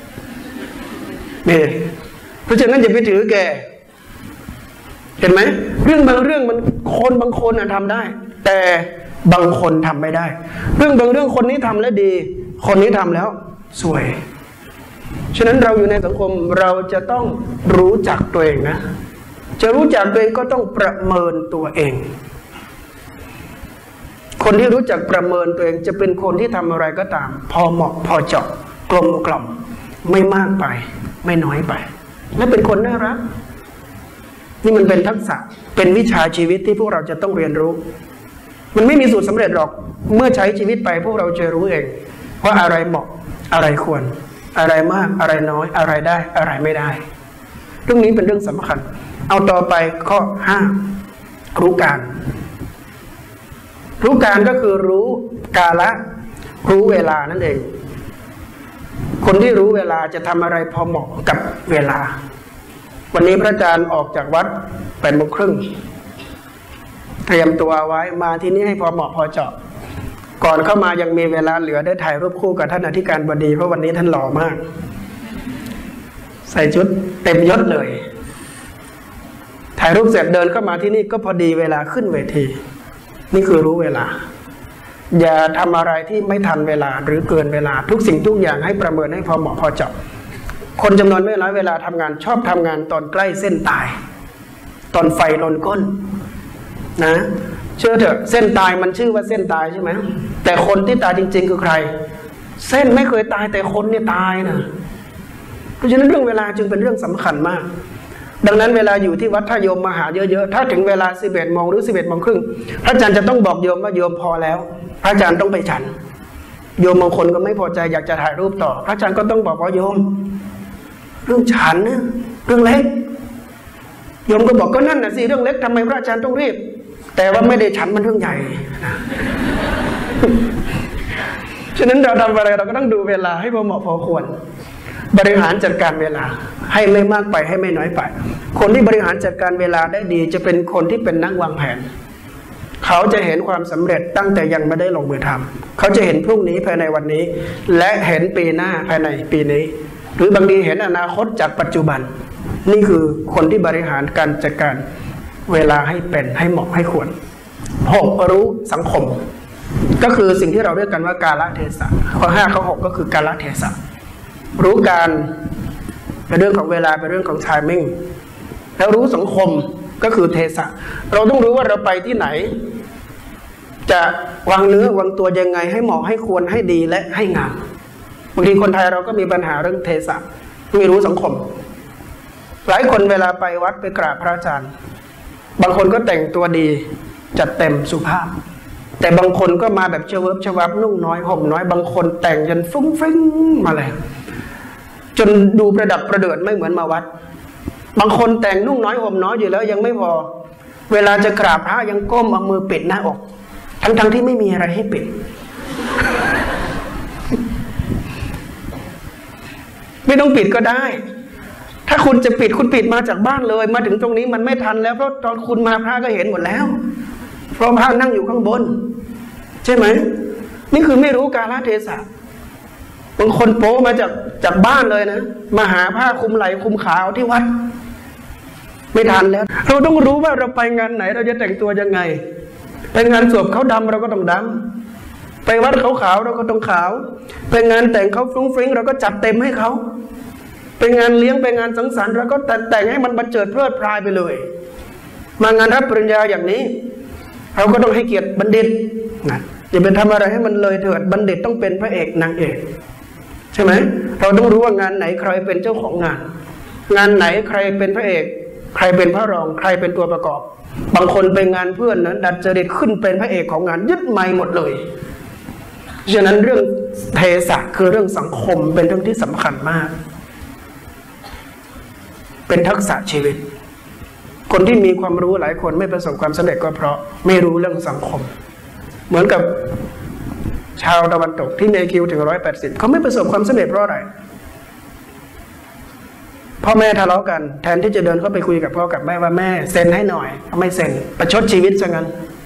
นี่เพราะฉะนั้นอย่าไปถือแกเห็นไหมเรื่องบางเรื่องมันคนบางคนทำได้แต่บางคนทำไม่ได้เรื่องบางเรื่องคนนี้ทำแล้วดีคนนี้ทำแล้วสวยฉะนั้นเราอยู่ในสังคมเราจะต้องรู้จักตัวเองนะจะรู้จักตัวเองก็ต้องประเมินตัวเองคนที่รู้จักประเมินตัวเองจะเป็นคนที่ทำอะไรก็ตามพอเหมาะพอเจาะกลมกล่อมไม่มากไปไม่น้อยไปและเป็นคนน่ารักนี่มันเป็นทักษะเป็นวิชาชีวิตที่พวกเราจะต้องเรียนรู้มันไม่มีสูตรสำเร็จหรอกเมื่อใช้ชีวิตไปพวกเราจะรู้เองว่าอะไรเหมาะอะไรควรอะไรมากอะไรน้อยอะไรได้อะไรไม่ได้เรื่องนี้เป็นเรื่องสำคัญเอาต่อไปข้อห้ารู้การรู้การก็คือรู้กาละรู้เวลานั่นเองคนที่รู้เวลาจะทำอะไรพอเหมาะกับเวลาวันนี้พระอาจารย์ออกจากวัดแปดโมงครึ่งเตรียมตัวไว้มาที่นี่ให้พอเหมาะพอเจาะก่อนเข้ามายังมีเวลาเหลือได้ถ่ายรูปคู่กับท่านอธิการบดีเพราะวันนี้ท่านหล่อมากใส่ชุดเต็มยศเลยถ่ายรูปเสร็จเดินเข้ามาที่นี่ก็พอดีเวลาขึ้นเวทีนี่คือรู้เวลาอย่าทำอะไรที่ไม่ทันเวลาหรือเกินเวลาทุกสิ่งทุกอย่างให้ประเมินให้พอเหมาะพอเจาะคนจำนวนไม่น้อยเวลาทำงานชอบทำงานตอนใกล้เส้นตายตอนไฟลนก้นนะเชื่อเถอะเส้นตายมันชื่อว่าเส้นตายใช่ไหมแต่คนที่ตายจริงๆคือใครเส้นไม่เคยตายแต่คนเนี่ยตายนะเพราะฉะนั้นเรื่องเวลาจึงเป็นเรื่องสำคัญมากดังนั้นเวลาอยู่ที่วัดถ้าโยมมาหาเยอะๆถ้าถึงเวลาสิบเอ็ดโมงหรือสิบเอ็ดโมงครึ่งพระอาจารย์จะต้องบอกโยมว่าโยมพอแล้วพระอาจารย์ต้องไปฉันโยมบางคนก็ไม่พอใจอยากจะถ่ายรูปต่อพระอาจารย์ก็ต้องบอกว่าโยมเรื่องฉันนะเรื่องเล็กโยมก็บอกก็นั่นน่ะสิเรื่องเล็กทำไมพระอาจารย์ต้องรีบแต่ว่าไม่ได้ฉันมันเรื่องใหญ่ฉะนั้นเราทำอะไรเราก็ต้องดูเวลาให้พอเหมาะพอควรบริหารจัดการเวลาให้ไม่มากไปให้ไม่น้อยไปคนที่บริหารจัดการเวลาได้ดีจะเป็นคนที่เป็นนักวางแผนเขาจะเห็นความสำเร็จตั้งแต่ยังไม่ได้ลงมือทำเขาจะเห็นพรุ่งนี้ภายในวันนี้และเห็นปีหน้าภายในปีนี้หรือบางทีเห็นอนาคตจากปัจจุบันนี่คือคนที่บริหารการจัดการเวลาให้เป็นให้เหมาะให้ควรหกรู้สังคมก็คือสิ่งที่เราเรียกกันว่ากาลเทศะข้อห้าข้อหกก็คือกาลเทศะรู้การเป็นเรื่องของเวลาเป็นเรื่องของไทมิ่งแล้วรู้สังคมก็คือเทศะเราต้องรู้ว่าเราไปที่ไหนจะวางเนื้อวางตัวยังไงให้เหมาะให้ควรให้ดีและให้งามบางทีคนไทยเราก็มีปัญหาเรื่องเทศะไม่รู้สังคมหลายคนเวลาไปวัดไปกราบพระอาจารย์บางคนก็แต่งตัวดีจัดเต็มสุภาพแต่บางคนก็มาแบบเชวับเชวับนุ่งน้อยห่มน้อยบางคนแต่งจนฟุ้งฟิ้งมาเลยจนดูประดับประเดิดไม่เหมือนมาวัดบางคนแต่งนุ่งน้อยห่มน้อยอยู่แล้วยังไม่พอเวลาจะกราบพระยังก้มเอามือปิดหน้าอกทั้งๆที่ไม่มีอะไรให้ปิดไม่ต้องปิดก็ได้ถ้าคุณจะปิดคุณปิดมาจากบ้านเลยมาถึงตรงนี้มันไม่ทันแล้วเพราะตอนคุณมาพระก็เห็นหมดแล้วเพราะพระนั่งอยู่ข้างบนใช่ไหมนี่คือไม่รู้กาลเทศะบางคนโป๊มาจากจากบ้านเลยนะมาหาผ้าคลุมไหล่คลุมขาที่วัดไม่ทันแล้วเราต้องรู้ว่าเราไปงานไหนเราจะแต่งตัวยังไงไปงานศพเขาดำเราก็ต้องดำไปวัดเขาขาวเราก็ต้องขาวไปงานแต่งเขาฟรุ้งฟริ้งเราก็จัดเต็มให้เขาไปงานเลี้ยงไปงานสังสรรค์เราก็แต่งให้มันบันเจิดเพลิดเพลินไปเลยมางานรับปริญญาอย่างนี้เราก็ต้องให้เกียรติบัณฑิตนะอย่าไปทำอะไรให้มันเลยเถิดบัณฑิตต้องเป็นพระเอกนางเอกใช่ไหมเราต้องรู้ว่างานไหนใครเป็นเจ้าของงานงานไหนใครเป็นพระเอกใครเป็นพระรองใครเป็นตัวประกอบบางคนไปงานเพื่อนนั้นดัดจริตขึ้นเป็นพระเอกของงานยึดไมค์หมดเลยฉะนั้นเรื่องเทศะคือเรื่องสังคมเป็นเรื่องที่สำคัญมากเป็นทักษะชีวิตคนที่มีความรู้หลายคนไม่ประสบความสำเร็จก็เพราะไม่รู้เรื่องสังคมเหมือนกับชาวตะวันตกที่มี ไอ คิว ถึงร้อยแปดสิบเขาไม่ประสบความสำเร็จเพราะอะไรพ่อแม่ทะเลาะกันแทนที่จะเดินเข้าไปคุยกับพ่อกับแม่ว่าแม่เซ็นให้หน่อยไม่เซ็นประชดชีวิตซะงั้น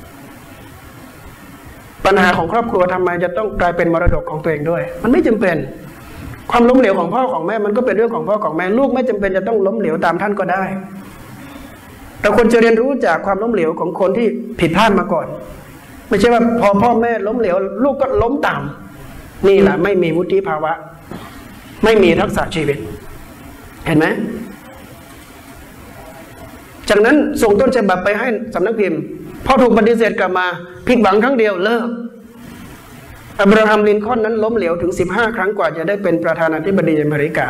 ปัญหาของครอบครัวทำไมจะต้องกลายเป็นมรดกของตัวเองด้วยมันไม่จำเป็นความล้มเหลวของพ่อของแม่มันก็เป็นเรื่องของพ่อของแม่ลูกไม่จำเป็นจะต้องล้มเหลวตามท่านก็ได้แต่ควรจะเรียนรู้จากความล้มเหลวของคนที่ผิดพลาดมาก่อนไม่ใช่ว่าพอพ่อแม่ล้มเหลวลูกก็ล้มตามนี่แหละไม่มีวุฒิภาวะไม่มีทักษะชีวิตเห็นไหมจากนั้นส่งต้นฉบับไปให้สำนักพิมพ์พอถูกปฏิเสธกลับมาผิดหวังครั้งเดียวเลิกอับราฮัมลินคอล์นนั้นล้มเหลวถึงสิบห้าครั้งกว่าจะได้เป็นประธานาธิบดีอเมริกา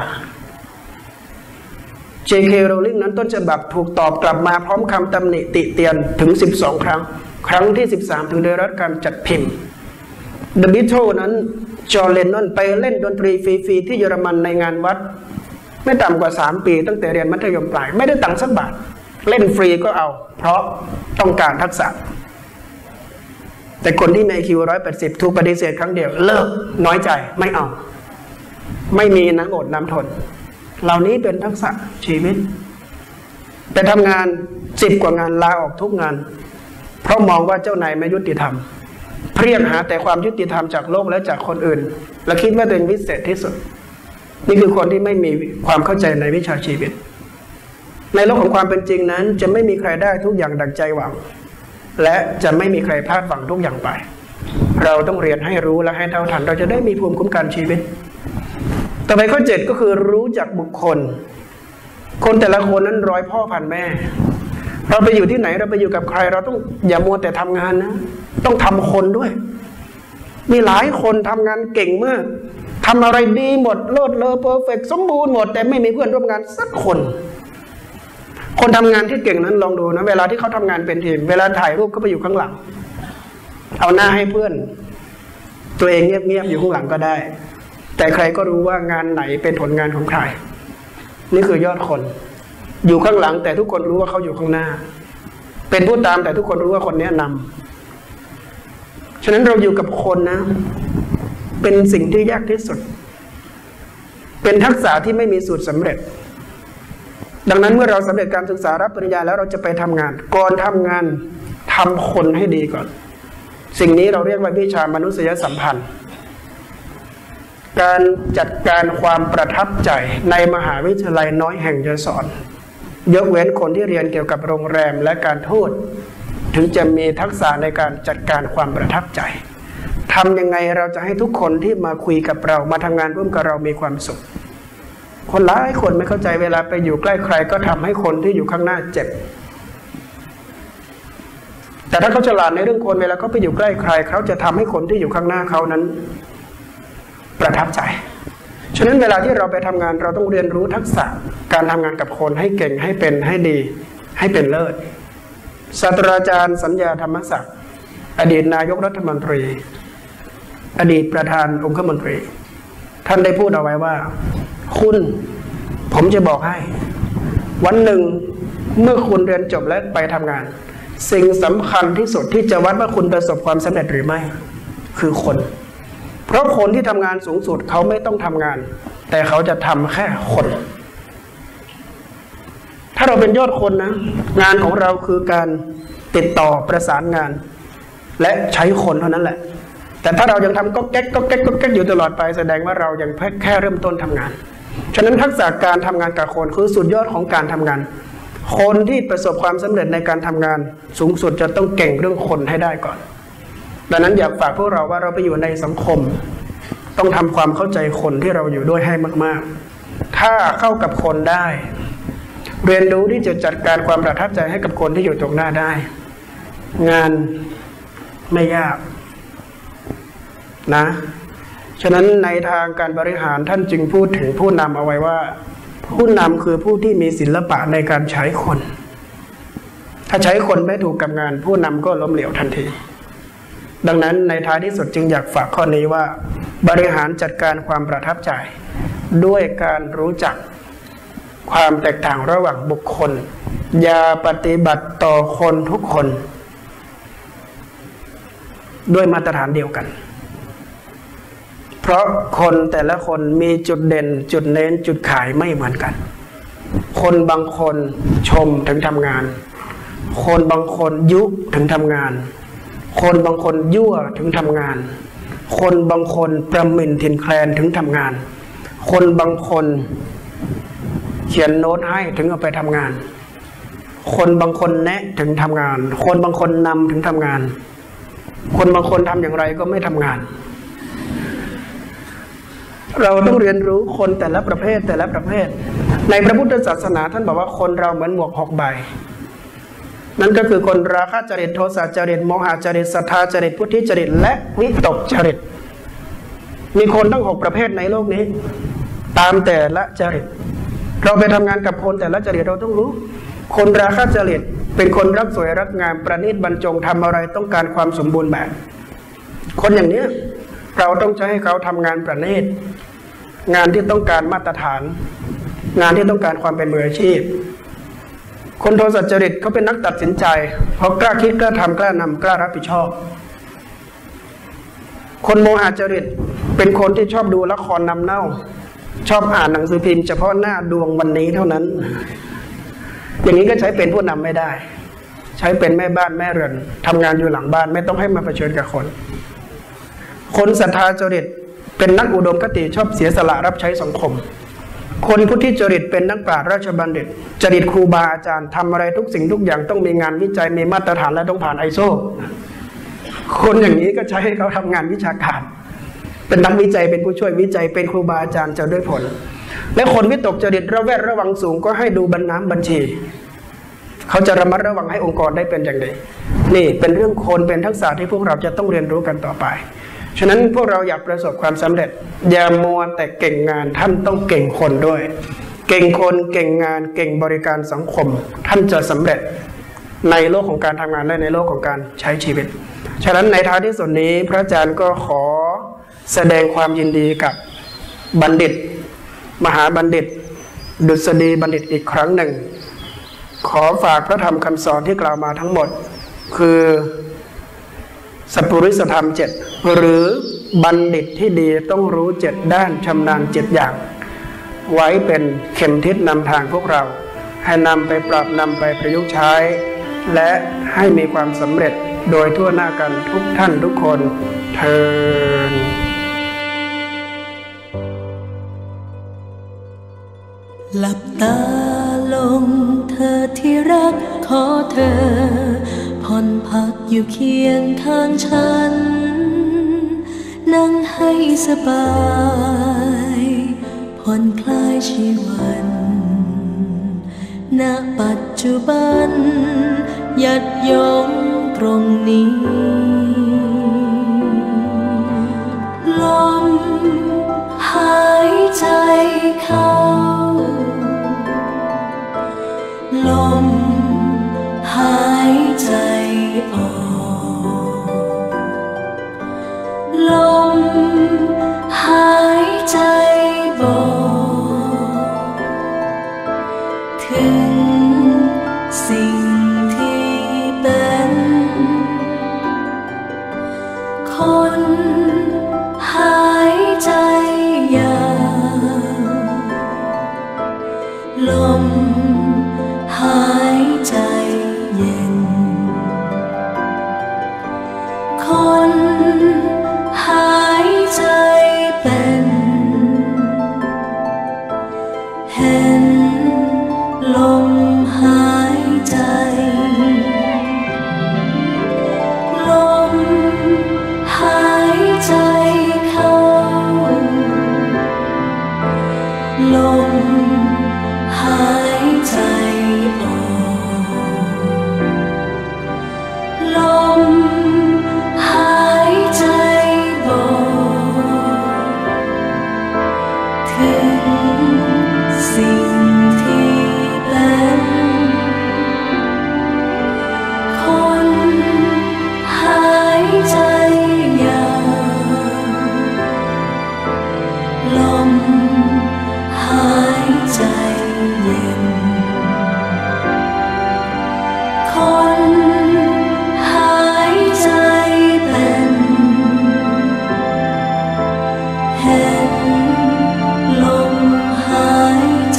เจ เค Rowling นั้นต้นฉบับถูกตอบกลับมาพร้อมคำตำหนิติเตียนถึงสิบสองครั้งครั้งที่สิบสามถึงได้รับการจัดพิมพ์ The Beatles นั้นจอห์น เลนนอนไปเล่นดนตรีฟรีๆที่เยอรมันในงานวัดไม่ต่ำกว่าสามปีตั้งแต่เรียนมัธยมปลายไม่ได้ตังค์สักบาทเล่นฟรีก็เอาเพราะต้องการทักษะแต่คนที่มี ไอ คิว หนึ่งร้อยแปดสิบถูกปฏิเสธครั้งเดียวเลิกน้อยใจไม่เอาไม่มีน้ำอดน้ำทนเหล่านี้เป็นทักษะชีวิตไปทำงานสิบกว่างานลาออกทุกงานเพราะมองว่าเจ้านายไม่ยุติธรรมเพียรหาแต่ความยุติธรรมจากโลกและจากคนอื่นและคิดว่าตัวเองวิเศษที่สุดนี่คือคนที่ไม่มีความเข้าใจในวิชาชีวิตในโลกของความเป็นจริงนั้นจะไม่มีใครได้ทุกอย่างดังใจหวังและจะไม่มีใครพลาดหวังทุกอย่างไปเราต้องเรียนให้รู้และให้เท่าทันเราจะได้มีภูมิคุ้มกันชีวิตต่อไปข้อเจ็ดก็คือรู้จักบุคคลคนแต่ละคนนั้นร้อยพ่อพันแม่เราไปอยู่ที่ไหนเราไปอยู่กับใครเราต้องอย่ามัวแต่ทำงานนะต้องทำคนด้วยมีหลายคนทำงานเก่งมากทำอะไรดีหมดโลดเลอเพอร์เฟกต์สมบูรณ์หมดแต่ไม่มีเพื่อนร่วมงานสักคนคนทำงานที่เก่งนั้นลองดูนะเวลาที่เขาทำงานเป็นทีมเวลาถ่ายรูปก็ไปอยู่ข้างหลังเอาหน้าให้เพื่อนตัวเองเงียบๆอยู่ข้างหลังก็ได้แต่ใครก็รู้ว่างานไหนเป็นผลงานของใครนี่คือยอดคนอยู่ข้างหลังแต่ทุกคนรู้ว่าเขาอยู่ข้างหน้าเป็นผู้ตามแต่ทุกคนรู้ว่าคนนี้นำฉะนั้นเราอยู่กับคนนะเป็นสิ่งที่ยากที่สุดเป็นทักษะที่ไม่มีสูตรสำเร็จดังนั้นเมื่อเราสำเร็จการศึกษารับปริญญาแล้วเราจะไปทำงานก่อนทำงานทำคนให้ดีก่อนสิ่งนี้เราเรียกว่าวิชามนุษยสัมพันธ์การจัดการความประทับใจในมหาวิทยาลัยน้อยแห่งจะสอนยกเว้นคนที่เรียนเกี่ยวกับโรงแรมและการทูตถึงจะมีทักษะในการจัดการความประทับใจทำยังไงเราจะให้ทุกคนที่มาคุยกับเรามาทำงานร่วมกับเรามีความสุขคนหลายคนไม่เข้าใจเวลาไปอยู่ใกล้ใครก็ทำให้คนที่อยู่ข้างหน้าเจ็บแต่ถ้าเขาฉลาดในเรื่องคนเวลาเขาไปอยู่ใกล้ใครเขาจะทำให้คนที่อยู่ข้างหน้าเขานั้นประทับใจฉะนั้นเวลาที่เราไปทำงานเราต้องเรียนรู้ทักษะการทำงานกับคนให้เก่งให้เป็นให้ดีให้เป็นเลิศศาสตราจารย์สัญญาธรรมศักดิ์อดีตนายกรัฐมนตรีอดีตประธานองคมนตรีท่านได้พูดเอาไว้ว่าคุณผมจะบอกให้วันหนึ่งเมื่อคุณเรียนจบและไปทำงานสิ่งสำคัญที่สุดที่จะวัดว่าคุณประสบความสำเร็จหรือไม่คือคนเพราะคนที่ทำงานสูงสุดเขาไม่ต้องทำงานแต่เขาจะทำแค่คนถ้าเราเป็นยอดคนนะงานของเราคือการติดต่อประสานงานและใช้คนเท่านั้นแหละแต่ถ้าเรายังทำก็แก๊กก็แก๊กก็แก๊กอยู่ตลอดไปแสดงว่าเรายังแค่เริ่มต้นทำงานฉะนั้นทักษะการทำงานกับคนคือสุดยอดของการทำงานคนที่ประสบความสำเร็จในการทำงานสูงสุดจะต้องเก่งเรื่องคนให้ได้ก่อนดังนั้นอยากฝากพวกเราว่าเราไปอยู่ในสังคมต้องทำความเข้าใจคนที่เราอยู่ด้วยให้มากๆถ้าเข้ากับคนได้เรียนรู้ที่จะจัดการความประทับใจให้กับคนที่อยู่ตรงหน้าได้งานไม่ยากนะฉะนั้นในทางการบริหารท่านจึงพูดถึงผู้นำเอาไว้ว่าผู้นำคือผู้ที่มีศิลปะในการใช้คนถ้าใช้คนไม่ถูกกับงานผู้นำก็ล้มเหลวทันทีดังนั้นในท้ายที่สุดจึงอยากฝากข้อนี้ว่าบริหารจัดการความประทับใจด้วยการรู้จักความแตกต่างระหว่างบุคคลอย่าปฏิบัติต่อคนทุกคนด้วยมาตรฐานเดียวกันเพราะคนแต่ละคนมีจุดเด่นจุดเน้นจุดขายไม่เหมือนกันคนบางคนชมถึงทำงานคนบางคนยุถึงทำงานคนบางคนยั่วถึงทำงานคนบางคนประหมิ่นทินแคลนถึงทำงานคนบางคนเขียนโน้ตให้ถึงเอาไปทำงานคนบางคนแนะถึงทำงานคนบางคนนำถึงทำงานคนบางคนทำอย่างไรก็ไม่ทำงานเราต้องเรียนรู้คนแต่ละประเภทแต่ละประเภทในพระพุทธศาสนาท่านบอกว่าคนเราเหมือนหมวกหกใบนั่นก็คือคนราคะจริตโทสะจริตโมหะจริตศรัทธาจริตพุทธิจริตและวิตกจริตมีคนทั้งหกประเภทในโลกนี้ตามแต่ละจริตเราไปทำงานกับคนแต่ละจริตเราต้องรู้คนราคะจริตเป็นคนรักสวยรักงามประณีตบรรจงทำอะไรต้องการความสมบูรณ์แบบคนอย่างนี้เราต้องใช้ให้เขาทำงานประณีตงานที่ต้องการมาตรฐานงานที่ต้องการความเป็นมืออาชีพคนโทสะจริตเขาเป็นนักตัดสินใจเพราะกล้าคิดกล้าทำกล้านำกล้ารับผิดชอบคนโมหะจริตเป็นคนที่ชอบดูละครนำเน่าชอบอ่านหนังสือพิมพ์เฉพาะหน้าดวงวันนี้เท่านั้นอย่างนี้ก็ใช้เป็นผู้นำไม่ได้ใช้เป็นแม่บ้านแม่เรือนทำงานอยู่หลังบ้านไม่ต้องให้มาเผชิญกับคนคนศรัทธาจริตเป็นนักอุดมคติชอบเสียสละรับใช้สังคมคนพุทธิจริตเป็นนักปราชญ์ราชบัณฑิตจริตครูบาอาจารย์ทำอะไรทุกสิ่งทุกอย่างต้องมีงานวิจัยมีมาตรฐานและต้องผ่านไอโซคนอย่างนี้ก็ใช้ให้เขาทำงานวิชาการเป็นนักวิจัยเป็นผู้ช่วยวิจัยเป็นครูบาอาจารย์จะได้ผลและคนวิตกจริตระแวดระวังสูงก็ให้ดูบัญน้ำบัญชีเขาจะระมัดระวังให้องค์กรได้เป็นอย่างดีนี่เป็นเรื่องคนเป็นทักษะที่พวกเราจะต้องเรียนรู้กันต่อไปฉะนั้นพวกเราอยากประสบความสำเร็จอย่ามัวแต่เก่งงานท่านต้องเก่งคนด้วยเก่งคนเก่งงานเก่งบริการสังคมท่านจะสำเร็จในโลกของการทำงานและในโลกของการใช้ชีวิตฉะนั้นในท้ายที่สุดนี้พระอาจารย์ก็ขอแสดงความยินดีกับบัณฑิตมหาบัณฑิตดุษฎีบัณฑิตอีกครั้งหนึ่งขอฝากพระธรรมคำสอนที่กล่าวมาทั้งหมดคือสัพพุริสธรรมเจ็ดหรือบัณฑิตที่ดีต้องรู้เจ็ดด้านชำนาญเจ็ดอย่างไว้เป็นเข็มทิศนำทางพวกเราให้นำไปปรับนำไปประยุกต์ใช้และให้มีความสำเร็จโดยทั่วหน้ากันทุกท่านทุกคนเทอญหลับตาลงเธอที่รักขอเธอผ่อนพักอยู่เคียงข้างฉันนั่งให้สบายผ่อนคลายชีวันณปัจจุบันยัดยงตรงนี้ลมหายใจเข้าลมหายใจออกลมหายใจบอกถึงสิ่งที่เป็นคนหายใจยาวลมหายใจเย็นคนหายใจเป็นเห็นลมหายใจลมหายใจเข้าลมหายใจออกลมหายใจบอกถึงสิ่งที่เป็นคนหายใจยาวลมหายใจเย็นคนหายใจเป็นเห็นลมหายใจ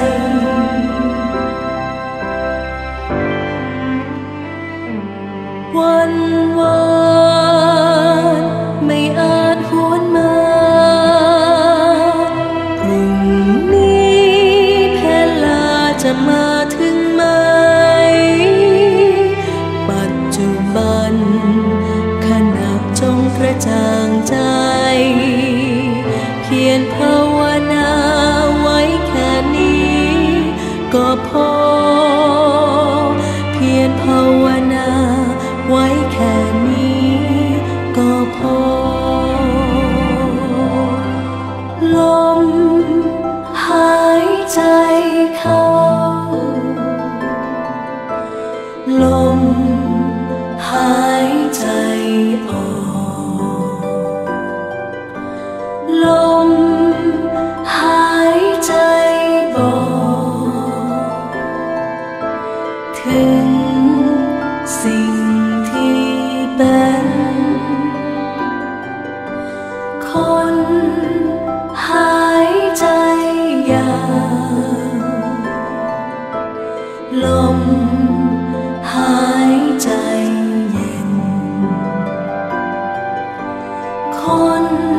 วันวานไม่อาจหวนมาพรุ่งนี้เพลาจะมาถึงไหมปัจจุบันขณะจงกระจ่างใจเพียรภาวนาไว้แค่นี้ก็พอเพียรภาวนาไว้แค่นี้ก็พอลมหายใจเข้าลมหายใจออกลมหายใจบอกถึงสิ่งที่เป็นคนหายใจยาวลมหายใจเย็นคน